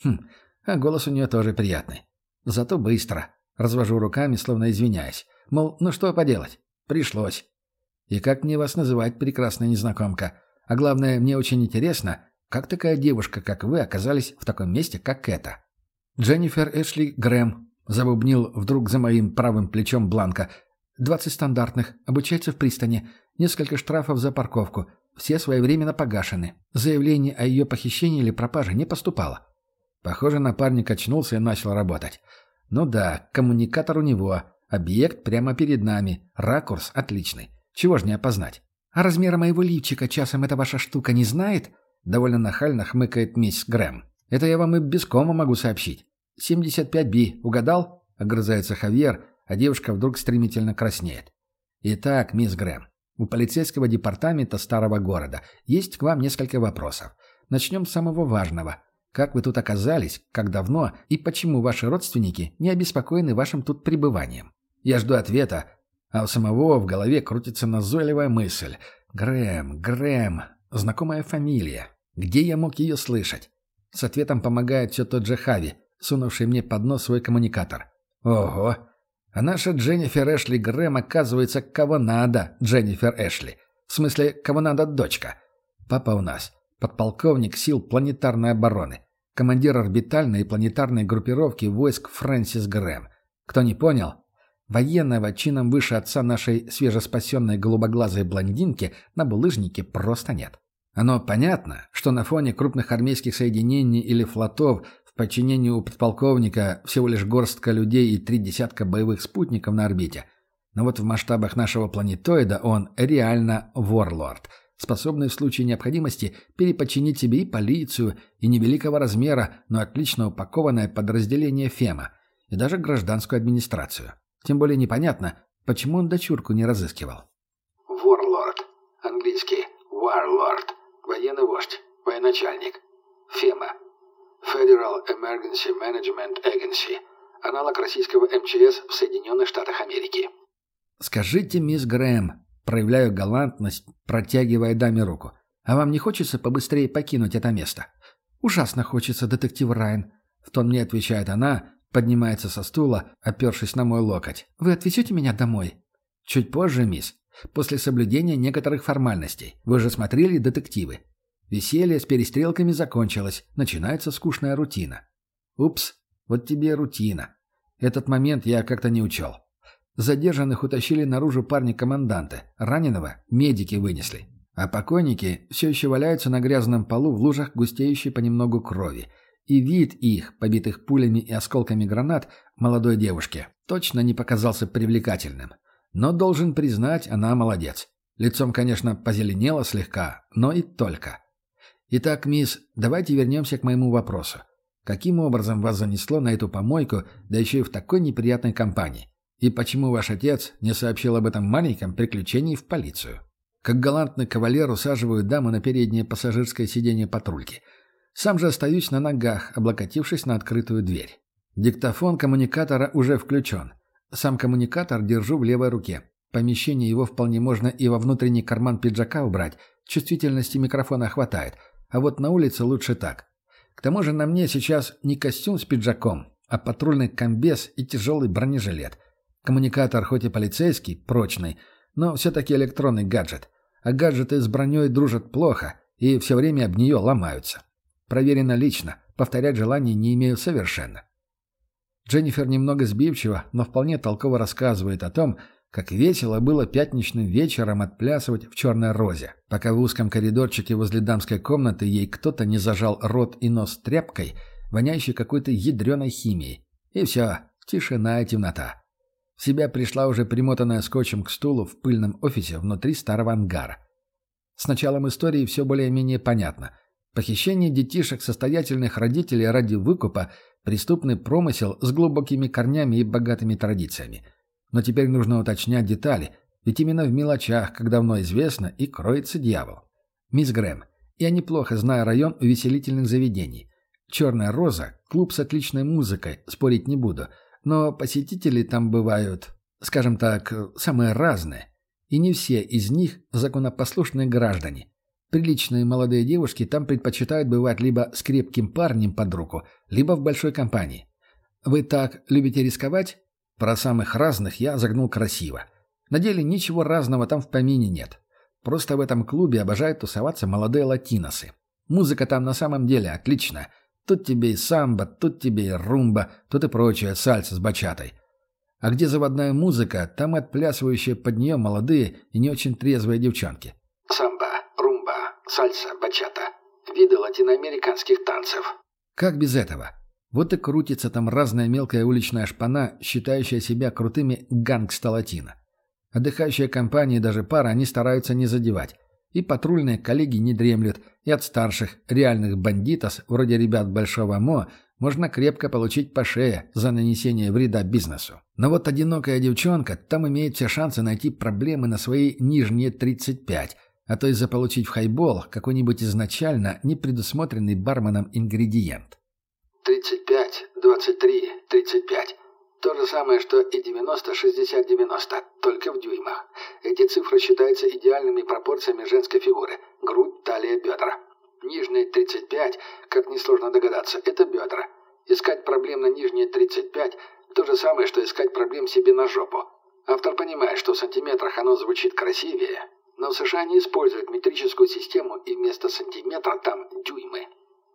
А голос у нее тоже приятный. Зато быстро. Развожу руками, словно извиняясь. Мол, ну что поделать? Пришлось. И как мне вас называть, прекрасная незнакомка? А главное, мне очень интересно, Как такая девушка, как вы, оказались в таком месте, как это?» «Дженнифер Эшли Грэм», — забубнил вдруг за моим правым плечом Бланка. 20 стандартных, обучается в пристани, несколько штрафов за парковку, все своевременно погашены. Заявление о ее похищении или пропаже не поступало». Похоже, напарник очнулся и начал работать. «Ну да, коммуникатор у него, объект прямо перед нами, ракурс отличный. Чего ж не опознать?» «А размера моего лифчика часом эта ваша штука не знает?» Довольно нахально хмыкает мисс Грэм. «Это я вам и без кома могу сообщить. 75B, угадал?» — огрызается Хавьер, а девушка вдруг стремительно краснеет. «Итак, мисс Грэм, у полицейского департамента старого города есть к вам несколько вопросов. Начнем с самого важного. Как вы тут оказались, как давно и почему ваши родственники не обеспокоены вашим тут пребыванием? Я жду ответа, а у самого в голове крутится назойливая мысль. Грэм, знакомая фамилия. Где я мог ее слышать?» С ответом помогает все тот же Хави, сунувший мне под нос свой коммуникатор. «Ого! А наша Дженнифер Эшли Грэм, оказывается, кого надо, Дженнифер Эшли. В смысле, кого надо дочка. Папа у нас подполковник сил планетарной обороны, командир орбитальной и планетарной группировки войск Фрэнсис Грэм. Кто не понял, военного чином выше отца нашей свежеспасенной голубоглазой блондинки на булыжнике просто нет. Оно понятно, что на фоне крупных армейских соединений или флотов в подчинении у подполковника всего лишь горстка людей и 3 десятка боевых спутников на орбите. Но вот в масштабах нашего планетоида он реально ворлорд, способный в случае необходимости переподчинить себе и полицию, и невеликого размера, но отлично упакованное подразделение ФЕМА, и даже гражданскую администрацию. Тем более непонятно, почему он дочурку не разыскивал. Ворлорд. Английский. Warlord. Военный вождь. Военачальник. ФЕМА. Federal Emergency Management Agency. Аналог российского МЧС в Соединенных Штатах Америки. «Скажите, мисс Грэм», проявляю галантность, протягивая даме руку, «а вам не хочется побыстрее покинуть это место?» «Ужасно хочется, детектив Райан», — в тон мне отвечает она, поднимается со стула, опершись на мой локоть. «Вы отвезете меня домой?» «Чуть позже, мисс. После соблюдения некоторых формальностей. Вы же смотрели детективы. Веселье с перестрелками закончилось. Начинается скучная рутина». «Упс, вот тебе и рутина. Этот момент я как-то не учел. Задержанных утащили наружу парни-команданты. Раненого медики вынесли. А покойники все еще валяются на грязном полу в лужах густеющей понемногу крови. И вид их, побитых пулями и осколками гранат, молодой девушке, точно не показался привлекательным. Но, должен признать, она молодец. Лицом, конечно, позеленела слегка, но и только. Итак, мисс, давайте вернемся к моему вопросу. Каким образом вас занесло на эту помойку, да еще и в такой неприятной компании? И почему ваш отец не сообщил об этом маленьком приключении в полицию?» Как галантный кавалер усаживаю даму на переднее пассажирское сиденье патрульки. Сам же остаюсь на ногах, облокотившись на открытую дверь. Диктофон коммуникатора уже включен. Сам коммуникатор держу в левой руке. Помещение его вполне можно и во внутренний карман пиджака убрать. Чувствительности микрофона хватает. А вот на улице лучше так. К тому же на мне сейчас не костюм с пиджаком, а патрульный комбез и тяжелый бронежилет. Коммуникатор хоть и полицейский, прочный, но все-таки электронный гаджет. А гаджеты с броней дружат плохо и все время об нее ломаются. Проверено лично, повторять желания не имею совершенно. Дженнифер немного сбивчиво, но вполне толково рассказывает о том, как весело было пятничным вечером отплясывать в «Черной розе», пока в узком коридорчике возле дамской комнаты ей кто-то не зажал рот и нос тряпкой, воняющей какой-то ядреной химией. И все, тишина и темнота. В себя пришла уже примотанная скотчем к стулу в пыльном офисе внутри старого ангара. С началом истории все более-менее понятно. Похищение детишек состоятельных родителей ради выкупа – преступный промысел с глубокими корнями и богатыми традициями. Но теперь нужно уточнять детали, ведь именно в мелочах, как давно известно, и кроется дьявол. Мисс Грэм, я неплохо знаю район увеселительных заведений. «Черная роза» – клуб с отличной музыкой, спорить не буду, но посетители там бывают, скажем так, самые разные. И не все из них законопослушные граждане. Приличные молодые девушки там предпочитают бывать либо с крепким парнем под руку, либо в большой компании. Вы так любите рисковать? Про самых разных я загнул красиво. На деле ничего разного там в помине нет. Просто в этом клубе обожают тусоваться молодые латиносы. Музыка там на самом деле отличная. Тут тебе и самбо, тут тебе и румба, тут и прочее сальса с бачатой. А где заводная музыка, там и отплясывающие под нее молодые и не очень трезвые девчонки. Самбо, румба, сальса, бачата. Виды латиноамериканских танцев. Как без этого? Вот и крутится там разная мелкая уличная шпана, считающая себя крутыми гангста-латино. Отдыхающие компании, даже пара, они стараются не задевать. И патрульные коллеги не дремлют, и от старших, реальных бандитов, вроде ребят Большого Мо, можно крепко получить по шее за нанесение вреда бизнесу. Но вот одинокая девчонка там имеет все шансы найти проблемы на свои нижние 35, а то и заполучить в хайбол какой-нибудь изначально не предусмотренный барменом ингредиент. 35, 23, 35. То же самое, что и 90, 60, 90, только в дюймах. Эти цифры считаются идеальными пропорциями женской фигуры. Грудь, талия, бедра. Нижние 35, как несложно догадаться, это бедра. Искать проблем на нижние 35 – то же самое, что искать проблем себе на жопу. Автор понимает, что в сантиметрах оно звучит красивее, но в США не используют метрическую систему, и вместо сантиметра там дюймы.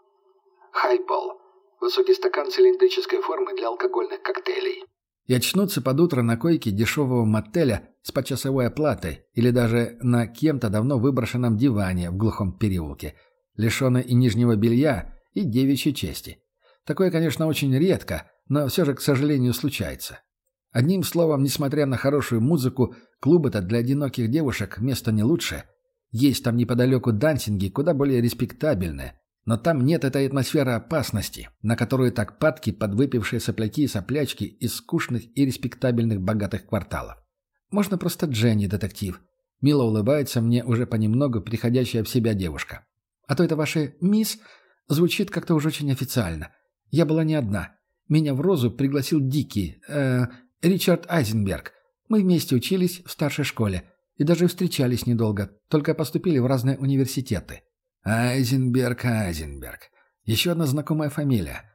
Хайбол. Высокий стакан цилиндрической формы для алкогольных коктейлей. И очнуться под утро на койке дешевого мотеля с почасовой оплатой или даже на кем-то давно выброшенном диване в глухом переулке, лишенной и нижнего белья, и девичьей чести. Такое, конечно, очень редко, но все же, к сожалению, случается. Одним словом, несмотря на хорошую музыку, клубы-то для одиноких девушек место не лучшее. Есть там неподалеку дансинги, куда более респектабельные. Но там нет этой атмосферы опасности, на которую так падки подвыпившие сопляки и соплячки из скучных и респектабельных богатых кварталов. Можно просто Дженни, детектив. Мило улыбается мне уже понемногу приходящая в себя девушка. А то это ваше «мисс» звучит как-то уж очень официально. Я была не одна. Меня в «Розу» пригласил Дикий, Ричард Айзенберг. Мы вместе учились в старшей школе и даже встречались недолго, только поступили в разные университеты. Айзенберг. Еще одна знакомая фамилия.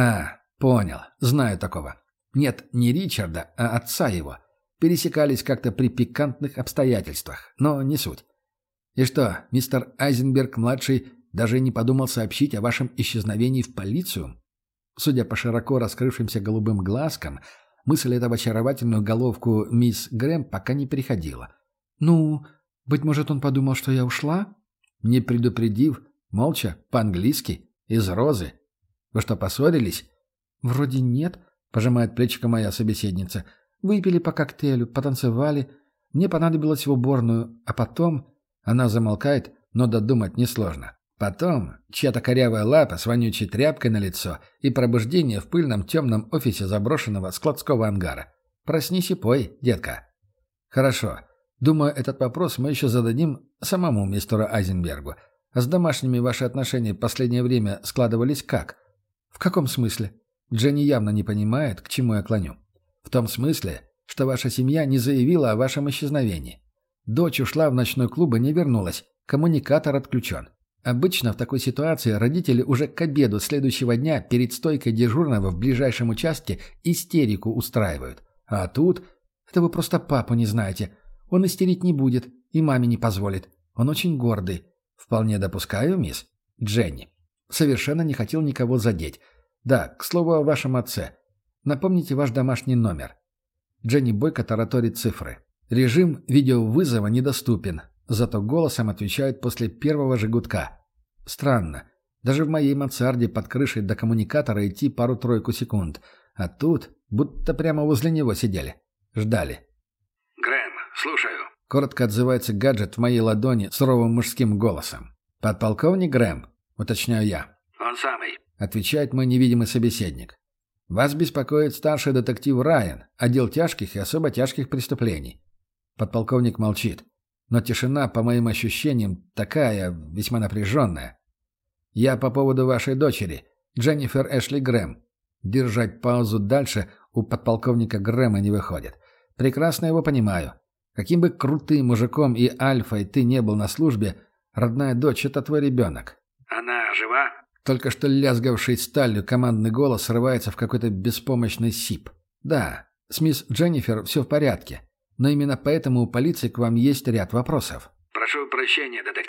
Понял. Знаю такого. Нет, не Ричарда, а отца его. Пересекались как-то при пикантных обстоятельствах, но не суть. И что, мистер Айзенберг-младший даже не подумал сообщить о вашем исчезновении в полицию? Судя по широко раскрывшимся голубым глазкам, мысль эта в очаровательную головку мисс Грэм пока не переходила. «Ну, быть может, он подумал, что я ушла?» Не предупредив, молча, по-английски, из «Розы». «Вы что, поссорились?» «Вроде нет», — пожимает плечико моя собеседница. «Выпили по коктейлю, потанцевали. Мне понадобилось в уборную, а потом...» Она замолкает, но додумать несложно. Потом чья-то корявая лапа с вонючей тряпкой на лицо и пробуждение в пыльном темном офисе заброшенного складского ангара. Проснись и пой, детка. Хорошо. Думаю, этот вопрос мы еще зададим самому мистеру Айзенбергу. А с домашними ваши отношения в последнее время складывались как? В каком смысле? Дженни явно не понимает, к чему я клоню. В том смысле, что ваша семья не заявила о вашем исчезновении. Дочь ушла в ночной клуб и не вернулась. Коммуникатор отключен. Обычно в такой ситуации родители уже к обеду следующего дня перед стойкой дежурного в ближайшем участке истерику устраивают. А тут... Это вы просто папу не знаете. Он истерить не будет и маме не позволит. Он очень гордый. Вполне допускаю, мисс. Дженни. Совершенно не хотел никого задеть. Да, к слову о вашем отце. Напомните ваш домашний номер. Дженни бойко тараторит цифры. Режим видеовызова недоступен. Зато голосом отвечают после первого же гудка. Странно. Даже в моей мансарде под крышей до коммуникатора идти пару-тройку секунд. А тут будто прямо возле него сидели. Ждали. «Грэм, слушаю». Коротко отзывается гаджет в моей ладони суровым мужским голосом. «Подполковник Грэм?» — уточняю я. «Он самый», — отвечает мой невидимый собеседник. «Вас беспокоит старший детектив Райан, отдел тяжких и особо тяжких преступлений». Подполковник молчит. Но тишина, по моим ощущениям, такая, весьма напряженная. «Я по поводу вашей дочери, Дженнифер Эшли Грэм». Держать паузу дальше у подполковника Грэма не выходит. Прекрасно его понимаю. Каким бы крутым мужиком и альфой ты не был на службе, родная дочь — это твой ребенок. «Она жива?» Только что лязгавший сталью командный голос срывается в какой-то беспомощный сип. «Да, с мисс Дженнифер все в порядке. Но именно поэтому у полиции к вам есть ряд вопросов». «Прошу прощения, детектив».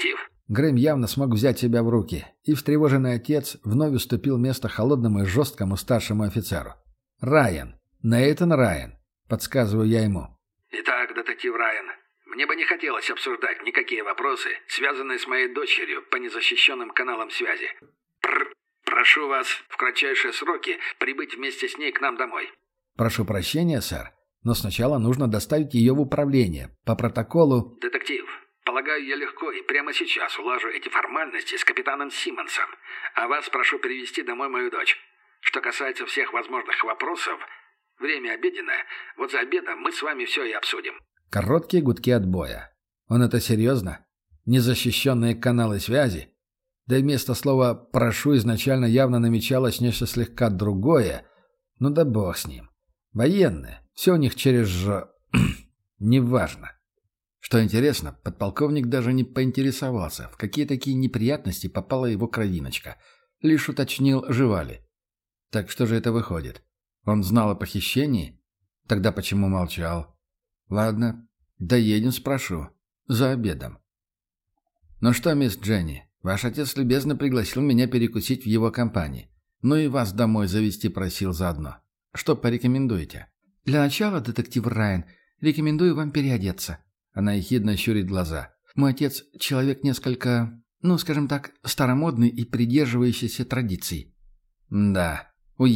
Грэм явно смог взять себя в руки, и встревоженный отец вновь уступил место холодному и жесткому старшему офицеру. «Райан. Нейтан Райан», — подсказываю я ему. «Итак, детектив Райан, мне бы не хотелось обсуждать никакие вопросы, связанные с моей дочерью по незащищенным каналам связи. Прошу вас в кратчайшие сроки прибыть вместе с ней к нам домой». «Прошу прощения, сэр, но сначала нужно доставить ее в управление. По протоколу...» «Детектив, полагаю, я легко и прямо сейчас улажу эти формальности с капитаном Симмонсом, а вас прошу привезти домой мою дочь. Что касается всех возможных вопросов, время обеденное, вот за обедом мы с вами все и обсудим». Короткие гудки отбоя. Он это серьезно? Незащищенные каналы связи? Да и вместо слова «прошу» изначально явно намечалось нечто слегка другое. Ну да бог с ним. Военные. Все у них через «ж». Неважно. Что интересно, подполковник даже не поинтересовался, в какие такие неприятности попала его кровиночка. Лишь уточнил, жива ли. Так что же это выходит? Он знал о похищении? Тогда почему молчал? Ладно, доедем, спрошу. За обедом. «Ну что, мисс Дженни, ваш отец любезно пригласил меня перекусить в его компании. Ну и вас домой завести просил заодно. Что порекомендуете?» «Для начала, детектив Райан, рекомендую вам переодеться». Она ехидно щурит глаза. «Мой отец – человек несколько, скажем так, старомодный и придерживающийся традиций». «Да,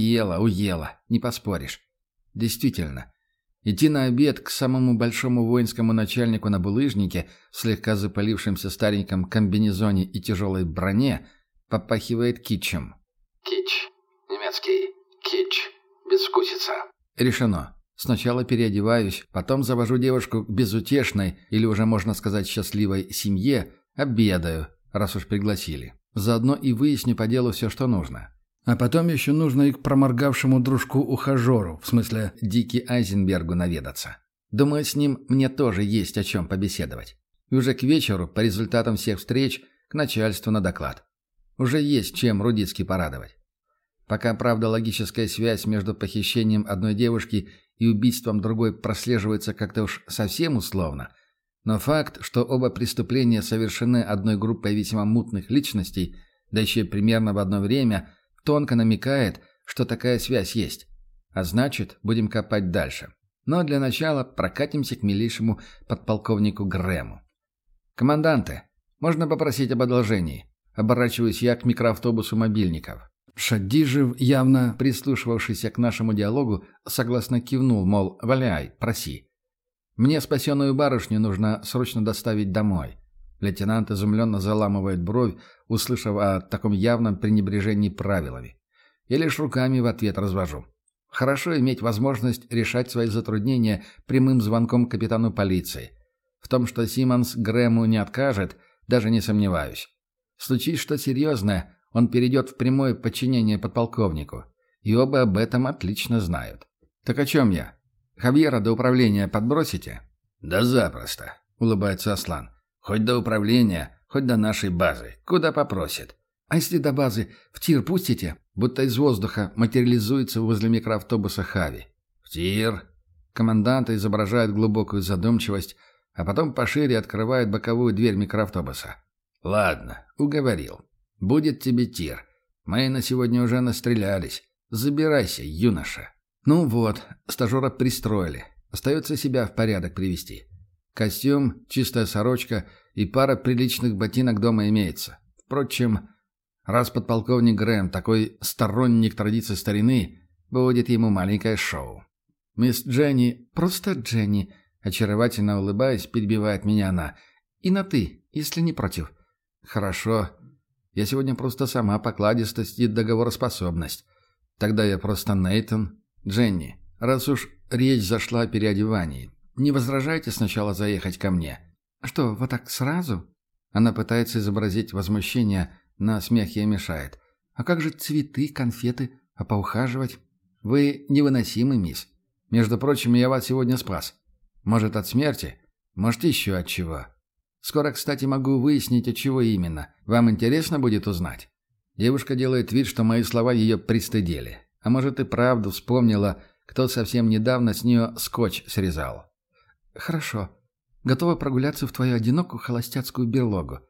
уела, не поспоришь. Действительно, идти на обед к самому большому воинскому начальнику на булыжнике в слегка запалившемся стареньком комбинезоне и тяжелой броне попахивает китчем». Кич. Немецкий. Кич. Безвкусица. Решено. Сначала переодеваюсь, потом завожу девушку к безутешной, или уже можно сказать счастливой, семье, обедаю, раз уж пригласили. Заодно и выясню по делу все, что нужно. А потом еще нужно и к проморгавшему дружку-ухажеру, в смысле Дики Айзенбергу, наведаться. Думаю, с ним мне тоже есть о чем побеседовать. И уже к вечеру, по результатам всех встреч, к начальству на доклад. Уже есть чем Рудицкий порадовать. Пока, правда, логическая связь между похищением одной девушки и убийством другой прослеживается как-то уж совсем условно, но факт, что оба преступления совершены одной группой весьма мутных личностей, да еще и примерно в одно время, тонко намекает, что такая связь есть. А значит, будем копать дальше. Но для начала прокатимся к милейшему подполковнику Грэму. «Команданты, можно попросить об одолжении?» Оборачиваюсь я к микроавтобусу мобильников. Шадижев, явно прислушивавшийся к нашему диалогу, согласно кивнул, мол, валяй, проси. Мне спасенную барышню нужно срочно доставить домой. Лейтенант изумленно заламывает бровь, услышав о таком явном пренебрежении правилами. Я лишь руками в ответ развожу. Хорошо иметь возможность решать свои затруднения прямым звонком капитану полиции. В том, что Симмонс Грэму не откажет, даже не сомневаюсь. Случись что серьезное, он перейдет в прямое подчинение подполковнику. И оба об этом отлично знают. Так о чем я? Хавьера до управления подбросите? Да запросто, улыбается Аслан. Хоть до управления, хоть до нашей базы. Куда попросит. А если до базы в тир пустите? Будто из воздуха материализуется возле микроавтобуса Хави. В тир. Командант изображает глубокую задумчивость, а потом пошире открывает боковую дверь микроавтобуса. Ладно, уговорил. Будет тебе тир. Мы на сегодня уже настрелялись. Забирайся, юноша. Ну вот, стажера пристроили. Остается себя в порядок привести. Костюм, чистая сорочка и пара приличных ботинок дома имеется. Впрочем, раз подполковник Грэм такой сторонник традиций старины, будет ему маленькое шоу. Мисс Дженни, просто Дженни, очаровательно улыбаясь, перебивает меня она. И на «ты», если не против. Хорошо. Я сегодня просто сама покладистость и договороспособность. Тогда я просто Нейтан. Дженни, раз уж речь зашла о переодевании, не возражайте сначала заехать ко мне. Что, вот так сразу? Она пытается изобразить возмущение, но смех ей мешает. А как же цветы, конфеты, а поухаживать? Вы невыносимы, мисс. Между прочим, я вас сегодня спас. Может, от смерти? Может, еще от чего? Скоро, кстати, могу выяснить, от чего именно. Вам интересно будет узнать? Девушка делает вид, что мои слова ее пристыдили. А может, и правду вспомнила, кто совсем недавно с нее скотч срезал. Хорошо. Готова прогуляться в твою одинокую холостяцкую берлогу.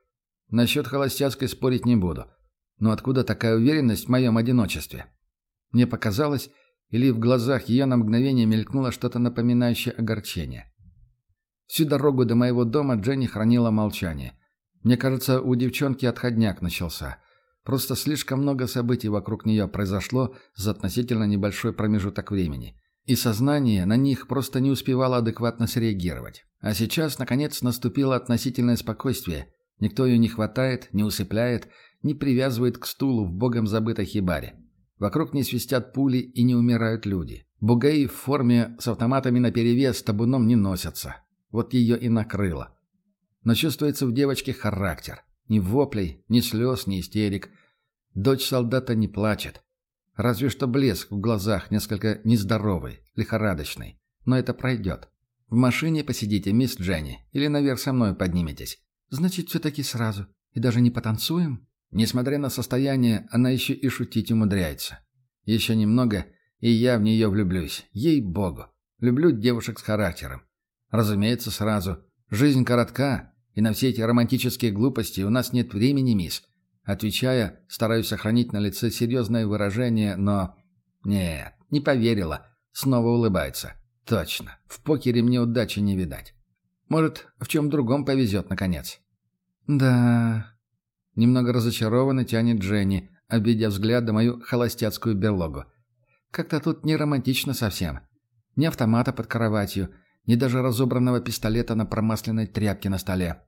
Насчет холостяцкой спорить не буду. Но откуда такая уверенность в моем одиночестве? Мне показалось, или в глазах ее на мгновение мелькнуло что-то напоминающее огорчение. Всю дорогу до моего дома Дженни хранила молчание. Мне кажется, у девчонки отходняк начался. Просто слишком много событий вокруг нее произошло за относительно небольшой промежуток времени. И сознание на них просто не успевало адекватно среагировать. А сейчас, наконец, наступило относительное спокойствие. Никто ее не хватает, не усыпляет, не привязывает к стулу в богом забытой хибаре. Вокруг не свистят пули и не умирают люди. Бугаи в форме с автоматами наперевес табуном не носятся. Вот ее и накрыло. Но чувствуется в девочке характер. Ни воплей, ни слез, ни истерик. Дочь солдата не плачет. Разве что блеск в глазах несколько нездоровый, лихорадочный. Но это пройдет. В машине посидите, мисс Дженни, или наверх со мной подниметесь. Значит, все-таки сразу. И даже не потанцуем? Несмотря на состояние, она еще и шутить умудряется. Еще немного, и я в нее влюблюсь. Ей-богу. Люблю девушек с характером. Разумеется, сразу. Жизнь коротка, и на все эти романтические глупости у нас нет времени, мисс. Отвечая, стараюсь сохранить на лице серьезное выражение, но... Нет, не поверила. Снова улыбается. Точно. В покере мне удачи не видать. Может, в чем другом повезет, наконец. Да... Немного разочарованно тянет Дженни, обведя взглядом мою холостяцкую берлогу. Как-то тут не романтично совсем. Ни автомата под кроватью, ни даже разобранного пистолета на промасленной тряпке на столе.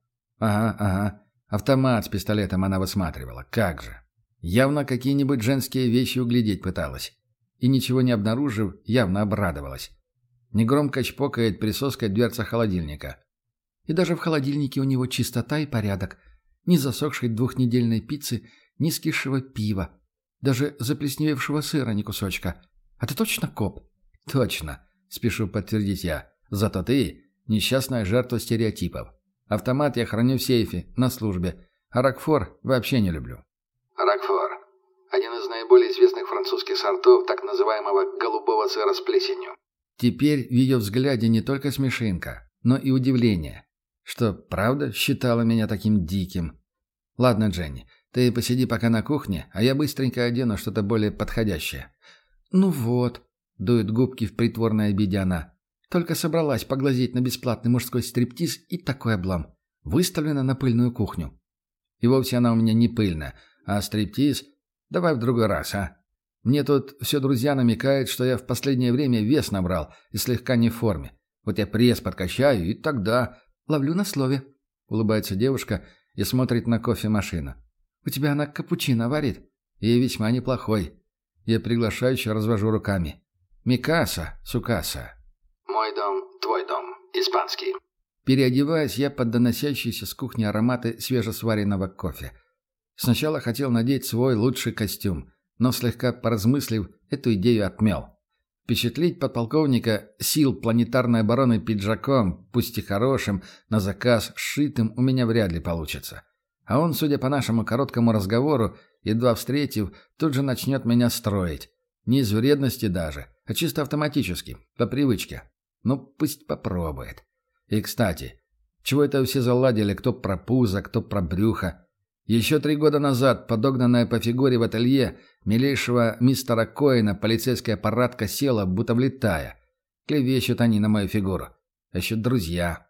Ага. Автомат с пистолетом она высматривала. Как же. Явно какие-нибудь женские вещи углядеть пыталась. И ничего не обнаружив, явно обрадовалась. Негромко чпокает присоской дверца холодильника. И даже в холодильнике у него чистота и порядок. Ни засохшей двухнедельной пиццы, ни скисшего пива. Даже заплесневевшего сыра ни кусочка. А ты точно коп? Точно, спешу подтвердить я. Зато ты несчастная жертва стереотипов. Автомат я храню в сейфе, на службе. А Рокфор вообще не люблю. Рокфор. Один из наиболее известных французских сортов так называемого голубого сыра с плесенью. Теперь в ее взгляде не только смешинка, но и удивление. Что, правда, считала меня таким диким? Ладно, Дженни, ты посиди пока на кухне, а я быстренько одену что-то более подходящее. Ну вот, дует губки в притворной обиде она. Только собралась поглазеть на бесплатный мужской стриптиз и такой облом. Выставлена на пыльную кухню. И вовсе она у меня не пыльная, а стриптиз... Давай в другой раз, а? Мне тут все друзья намекают, что я в последнее время вес набрал и слегка не в форме. Вот я пресс подкачаю, и тогда... «Ловлю на слове», — улыбается девушка и смотрит на кофемашину. «У тебя она капучино варит?» «И весьма неплохой». Я приглашающе развожу руками. «Микаса, сукаса». «Мой дом, твой дом». Испанский. Переодеваясь, я под доносящиеся с кухни ароматы свежесваренного кофе. Сначала хотел надеть свой лучший костюм, но, слегка поразмыслив, эту идею отмел. Впечатлить подполковника сил планетарной обороны пиджаком, пусть и хорошим, на заказ сшитым, у меня вряд ли получится. А он, судя по нашему короткому разговору, едва встретив, тут же начнет меня строить. Не из вредности даже, а чисто автоматически, по привычке. Ну, пусть попробует. И, кстати, чего это все заладили, кто про пузо, кто про брюхо? Еще 3 года назад, подогнанная по фигуре в ателье милейшего мистера Коэна, полицейская парадка села, будто влетая. Клевещут они на мою фигуру. А еще друзья.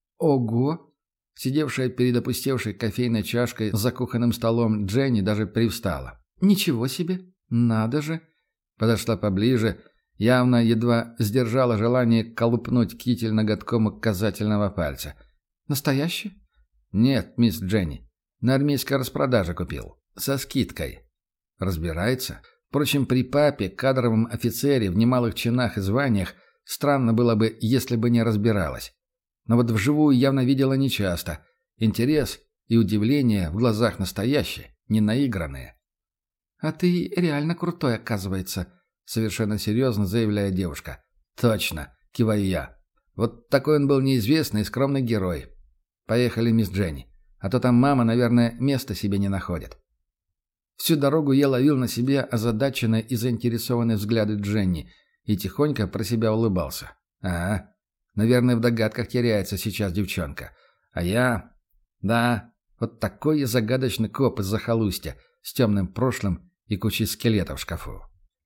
Ого! Сидевшая перед опустевшей кофейной чашкой за кухонным столом Дженни даже привстала. Ничего себе! Надо же! Подошла поближе, явно едва сдержала желание колупнуть китель ноготком указательного пальца. Настоящий? Нет, мисс Дженни. На армейской распродаже купил. Со скидкой. Разбирается. Впрочем, при папе, кадровом офицере в немалых чинах и званиях, странно было бы, если бы не разбиралась. Но вот вживую явно видела нечасто. Интерес и удивление в глазах настоящие, не наигранные. «А ты реально крутой, оказывается», — совершенно серьезно заявляет девушка. «Точно», — киваю я. «Вот такой он был неизвестный и скромный герой. Поехали, мисс Дженни. А то там мама, наверное, места себе не находит». Всю дорогу я ловил на себе озадаченные и заинтересованные взгляды Дженни и тихонько про себя улыбался. Ага, наверное, в догадках теряется сейчас девчонка. А я... Да, Вот такой я загадочный коп из захолустья с темным прошлым и кучей скелетов в шкафу.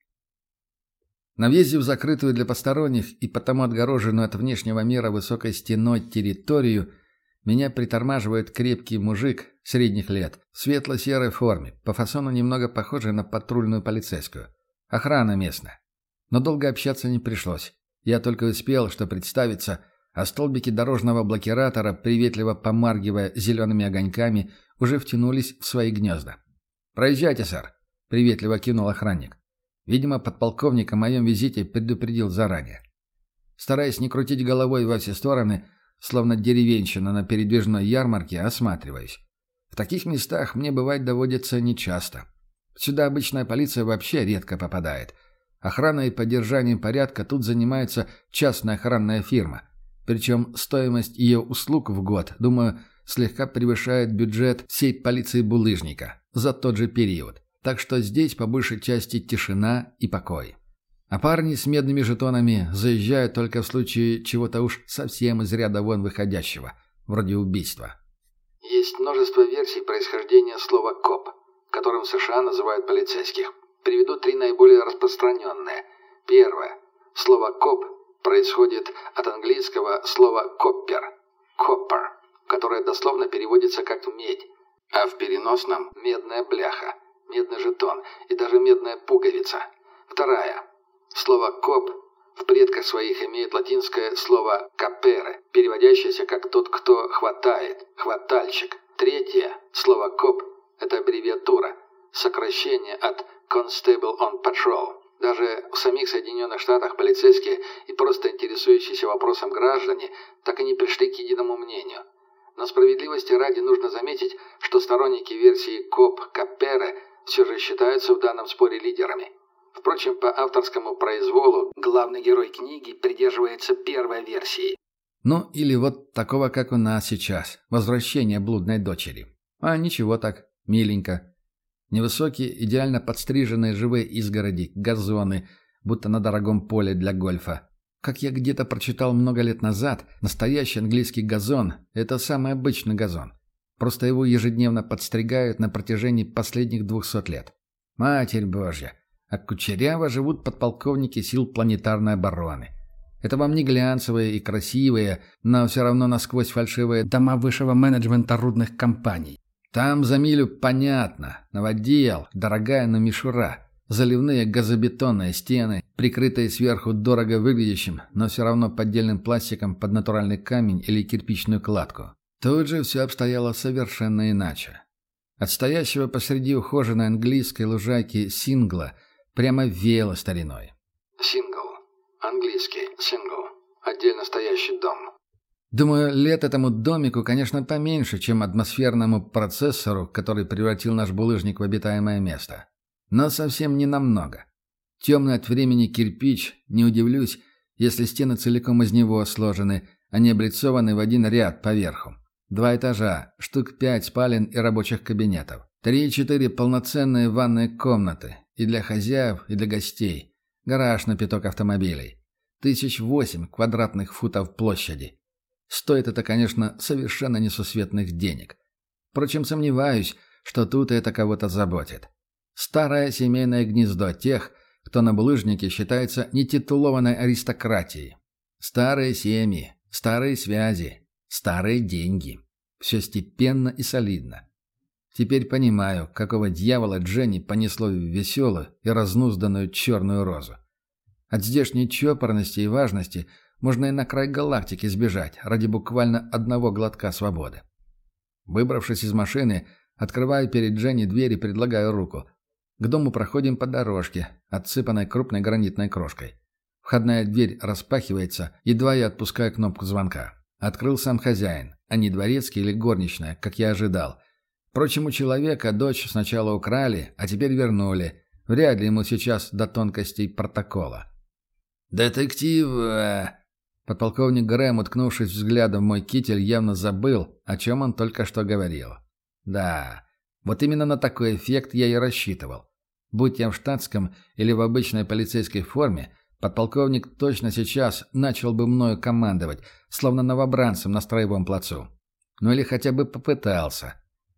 На въезде в закрытую для посторонних и потому отгороженную от внешнего мира высокой стеной территорию меня притормаживает крепкий мужик средних лет в светло-серой форме, по фасону немного похожей на патрульную полицейскую. Охрана местная. Но долго общаться не пришлось. Я только успел, что представиться, а столбики дорожного блокиратора, приветливо помаргивая зелеными огоньками, уже втянулись в свои гнезда. «Проезжайте, сэр», — приветливо кинул охранник. Видимо, подполковник о моем визите предупредил заранее. Стараясь не крутить головой во все стороны, словно деревенщина на передвижной ярмарке, осматриваюсь. В таких местах мне бывать доводится нечасто. Сюда обычная полиция вообще редко попадает. Охраной и поддержанием порядка тут занимается частная охранная фирма. Причем стоимость ее услуг в год, думаю, слегка превышает бюджет всей полиции булыжника за тот же период. Так что здесь по большей части тишина и покой. А парни с медными жетонами заезжают только в случае чего-то уж совсем из ряда вон выходящего, вроде убийства. Есть множество версий происхождения слова «коп», которым в США называют полицейских. Приведу 3 наиболее распространенные. Первое. Слово «коп» происходит от английского слова «коппер» – «коппер», которое дословно переводится как «медь», а в переносном – «медная бляха», «медный жетон» и даже «медная пуговица». Вторая. Слово «коп» в предках своих имеет латинское слово «капере», переводящееся как «тот, кто хватает», «хватальщик». Третье. Слово «коп» – это аббревиатура, сокращение от «Constable on Patrol». Даже в самих Соединенных Штатах полицейские и просто интересующиеся вопросом граждане так и не пришли к единому мнению. Но справедливости ради нужно заметить, что сторонники версии «коп капере» все же считаются в данном споре лидерами. Впрочем, по авторскому произволу главный герой книги придерживается первой версии. Ну, или вот такого, как у нас сейчас, возвращение блудной дочери. А ничего так, миленько. Невысокие, идеально подстриженные живые изгороди, газоны, будто на дорогом поле для гольфа. Как я где-то прочитал много лет назад, настоящий английский газон – это самый обычный газон. Просто его ежедневно подстригают на протяжении последних 200 лет. Матерь Божья! А кучеряво живут подполковники сил планетарной обороны. Это вам не глянцевые и красивые, но все равно насквозь фальшивые дома высшего менеджмента рудных компаний. Там за милю понятно, новодел, дорогая, но мишура, заливные газобетонные стены, прикрытые сверху дорого выглядящим, но все равно поддельным пластиком под натуральный камень или кирпичную кладку. Тут же все обстояло совершенно иначе. От стоящего посреди ухоженной английской лужайки сингла прямо веяло стариной. Сингл. Английский. Сингл. Отдельно стоящий дом. Думаю, лет этому домику, конечно, поменьше, чем атмосферному процессору, который превратил наш булыжник в обитаемое место. Но совсем не намного. Темный от времени кирпич, не удивлюсь, если стены целиком из него сложены, а не облицованы в один ряд поверху. 2 этажа, штук 5 спален и рабочих кабинетов. 3-4 полноценные ванные комнаты. И для хозяев, и для гостей. Гараж на 5 автомобилей. 1008 квадратных футов площади. Стоит это, конечно, совершенно несусветных денег. Впрочем, сомневаюсь, что тут это кого-то заботит. Старое семейное гнездо тех, кто на булыжнике считается нетитулованной аристократией. Старые семьи, старые связи, старые деньги. Все степенно и солидно. Теперь понимаю, какого дьявола Дженни понесло в веселую и разнузданную черную розу. От здешней чопорности и важности можно и на край галактики сбежать ради буквально одного глотка свободы. Выбравшись из машины, открываю перед Дженни дверь и предлагаю руку. К дому проходим по дорожке, отсыпанной крупной гранитной крошкой. Входная дверь распахивается, едва я отпускаю кнопку звонка. Открыл сам хозяин, а не дворецкий или горничная, как я ожидал. Впрочем, у человека дочь сначала украли, а теперь вернули. Вряд ли ему сейчас до тонкостей протокола. «Детектив...» Подполковник Грэм, уткнувшись взглядом в мой китель, явно забыл, о чем он только что говорил. Да, вот именно на такой эффект я и рассчитывал. Будь я в штатском или в обычной полицейской форме, подполковник точно сейчас начал бы мною командовать, словно новобранцем на строевом плацу. Ну или хотя бы попытался.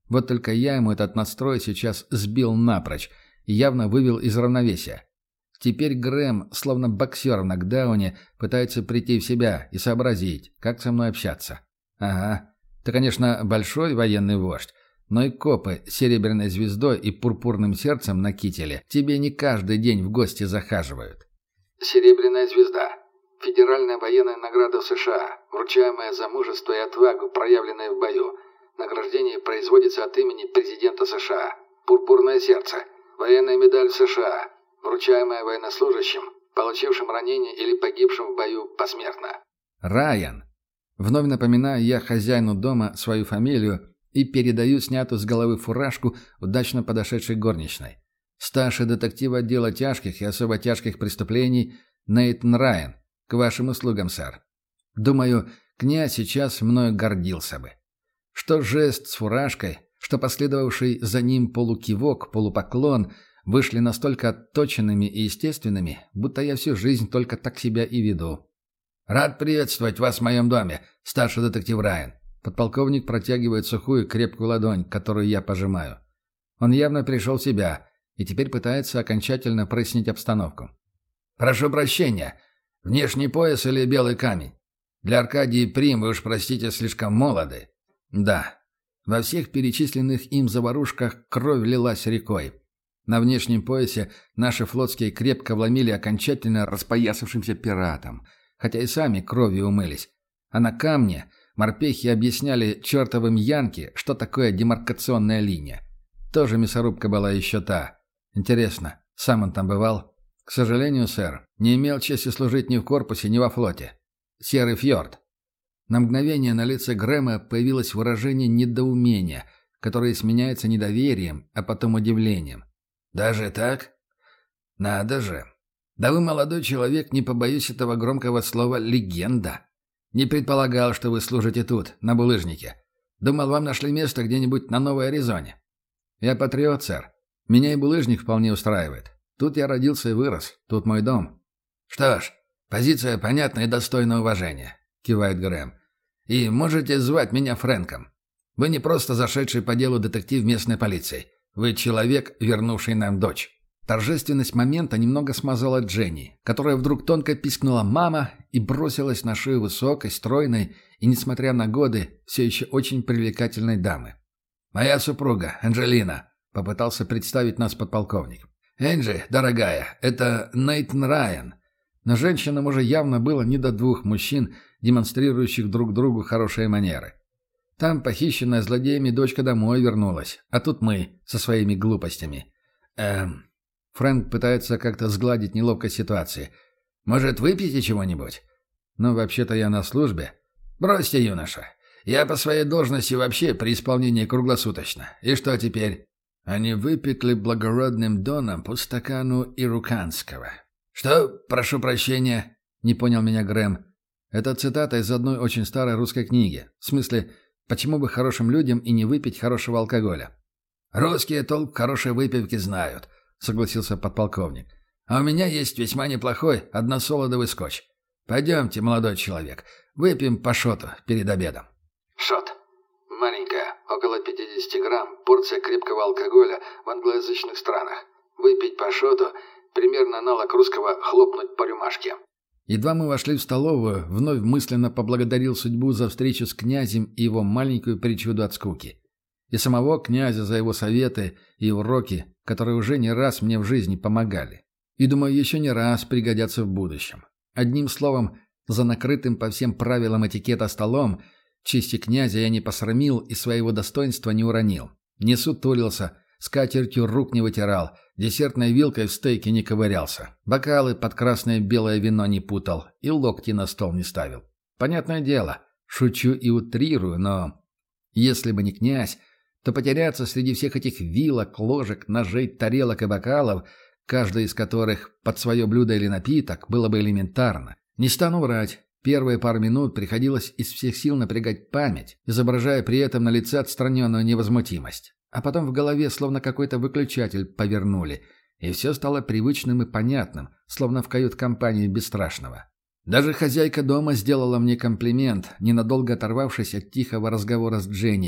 Вот только я ему этот настрой сейчас сбил напрочь и явно вывел из равновесия. Теперь Грэм, словно боксер в нокдауне, пытается прийти в себя и сообразить, как со мной общаться. Ага, ты, конечно, большой военный вождь, но и копы с серебряной звездой и пурпурным сердцем на кителе тебе не каждый день в гости захаживают. Серебряная звезда. Федеральная военная награда США, вручаемая за мужество и отвагу, проявленные в бою. Награждение производится от имени президента США. Пурпурное сердце. Военная медаль США, вручаемая военнослужащим, получившим ранение или погибшим в бою посмертно. Райан. Вновь напоминаю я хозяину дома свою фамилию и передаю снятую с головы фуражку удачно подошедшей горничной. Старший детектив отдела тяжких и особо тяжких преступлений Нейтан Райан. К вашим услугам, сэр. Думаю, князь сейчас мною гордился бы. Что жест с фуражкой, что последовавший за ним полукивок, полупоклон вышли настолько отточенными и естественными, будто я всю жизнь только так себя и веду. «Рад приветствовать вас в моем доме, старший детектив Райан». Подполковник протягивает сухую крепкую ладонь, которую я пожимаю. Он явно пришел в себя и теперь пытается окончательно прояснить обстановку. «Прошу прощения. Внешний пояс или белый камень? Для Аркадии Прим вы уж, простите, слишком молоды». «Да». Во всех перечисленных им заварушках кровь лилась рекой. На внешнем поясе наши флотские крепко вломили окончательно распоясавшимся пиратам, хотя и сами кровью умылись. А на камне морпехи объясняли чертовым янки, что такое демаркационная линия. Тоже мясорубка была еще та. Интересно, сам он там бывал? К сожалению, сэр, не имел чести служить ни в корпусе, ни во флоте. Серый фьорд. На мгновение на лице Грэма появилось выражение недоумения, которое сменяется недоверием, а потом удивлением. «Даже так? Надо же! Да вы, молодой человек, не побоюсь этого громкого слова «легенда». Не предполагал, что вы служите тут, на булыжнике. Думал, вам нашли место где-нибудь на Новой Аризоне». «Я патриот, сэр. Меня и булыжник вполне устраивает. Тут я родился и вырос. Тут мой дом». «Что ж, позиция понятна и достойна уважения», — кивает Грэм. «И можете звать меня Фрэнком. Вы не просто зашедший по делу детектив местной полиции. Вы человек, вернувший нам дочь». Торжественность момента немного смазала Дженни, которая вдруг тонко пискнула «мама» и бросилась на шею высокой, стройной и, несмотря на годы, все еще очень привлекательной дамы. «Моя супруга, Анджелина», — попытался представить нас подполковник. «Энджи, дорогая, это Нейтан Райан». Но женщинам уже явно было не до двух мужчин, демонстрирующих друг другу хорошие манеры. Там похищенная злодеями дочка домой вернулась, а тут мы со своими глупостями. Фрэнк пытается как-то сгладить неловкость ситуации. «Может, выпьете чего-нибудь?» «Ну, вообще-то я на службе». «Бросьте, юноша. Я по своей должности вообще при исполнении круглосуточно. И что теперь?» Они выпекли благородным доном по стакану ируканского. «Что? Прошу прощения?» — не понял меня Грэм. Это цитата из одной очень старой русской книги. В смысле, почему бы хорошим людям и не выпить хорошего алкоголя? «Русские толк в хорошей выпивке знают», — согласился подполковник. «А у меня есть весьма неплохой односолодовый скотч. Пойдемте, молодой человек, выпьем по шоту перед обедом». Шот. Маленькая, около 50 грамм, порция крепкого алкоголя в англоязычных странах. Выпить по шоту – примерно аналог русского «хлопнуть по рюмашке». Едва мы вошли в столовую, вновь мысленно поблагодарил судьбу за встречу с князем и его маленькую причуду от скуки. И самого князя за его советы и уроки, которые уже не раз мне в жизни помогали. И, думаю, еще не раз пригодятся в будущем. Одним словом, за накрытым по всем правилам этикета столом чести князя я не посрамил и своего достоинства не уронил. Не сутулился, скатертью рук не вытирал, десертной вилкой в стейке не ковырялся, бокалы под красное и белое вино не путал и локти на стол не ставил. Понятное дело, шучу и утрирую, но если бы не князь, то потеряться среди всех этих вилок, ложек, ножей, тарелок и бокалов, каждый из которых под свое блюдо или напиток, было бы элементарно. Не стану врать. Первые пару минут приходилось из всех сил напрягать память, изображая при этом на лице отстраненную невозмутимость. А потом в голове словно какой-то выключатель повернули, и все стало привычным и понятным, словно в кают-компании Бесстрашного. Даже хозяйка дома сделала мне комплимент, ненадолго оторвавшись от тихого разговора с Дженни,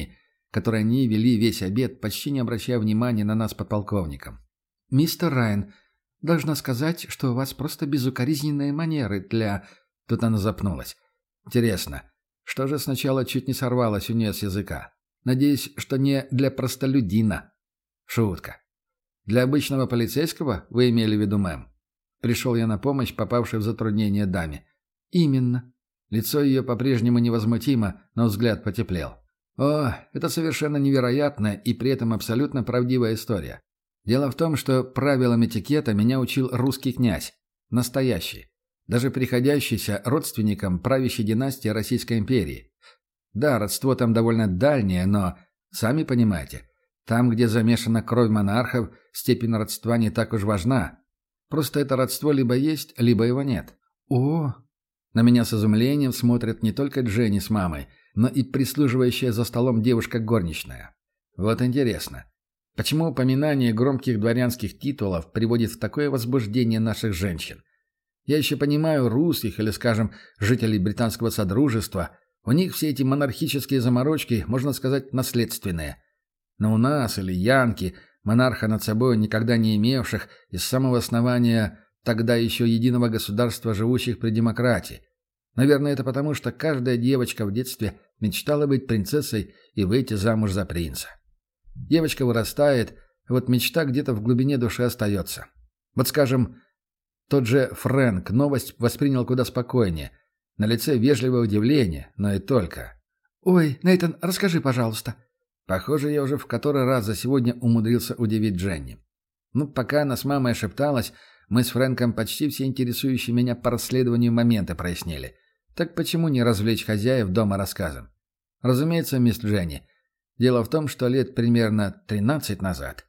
которые они вели весь обед, почти не обращая внимания на нас подполковником. «Мистер Райан, должна сказать, что у вас просто безукоризненные манеры для...» Тут она запнулась. «Интересно, что же сначала чуть не сорвалось у нее с языка? Надеюсь, что не для простолюдина». Шутка. «Для обычного полицейского вы имели в виду, мэм?» Пришел я на помощь попавшей в затруднение даме. «Именно». Лицо ее по-прежнему невозмутимо, но взгляд потеплел. «О, это совершенно невероятная и при этом абсолютно правдивая история. Дело в том, что правилам этикета меня учил русский князь. Настоящий. Даже приходящийся родственником правящей династии Российской империи. Да, родство там довольно дальнее, но, сами понимаете, там, где замешана кровь монархов, степень родства не так уж важна. Просто это родство либо есть, либо его нет». «О!» На меня с изумлением смотрят не только Дженни с мамой, но и прислуживающая за столом девушка горничная. Вот интересно, почему упоминание громких дворянских титулов приводит в такое возбуждение наших женщин? Я еще понимаю русских или, скажем, жителей британского содружества. У них все эти монархические заморочки, можно сказать, наследственные. Но у нас, или янки, монарха над собой никогда не имевших, из самого основания тогда еще единого государства, живущих при демократии. Наверное, это потому, что каждая девочка в детстве мечтала быть принцессой и выйти замуж за принца. Девочка вырастает, а вот мечта где-то в глубине души остается. Вот, скажем, тот же Фрэнк новость воспринял куда спокойнее. На лице вежливое удивление, но и только. «Ой, Нейтан, расскажи, пожалуйста». Похоже, я уже в который раз за сегодня умудрился удивить Дженни. Пока она с мамой шепталась, мы с Фрэнком почти все интересующие меня по расследованию моменты прояснили. Так почему не развлечь хозяев дома рассказом? Разумеется, мисс Дженни. Дело в том, что лет примерно 13 назад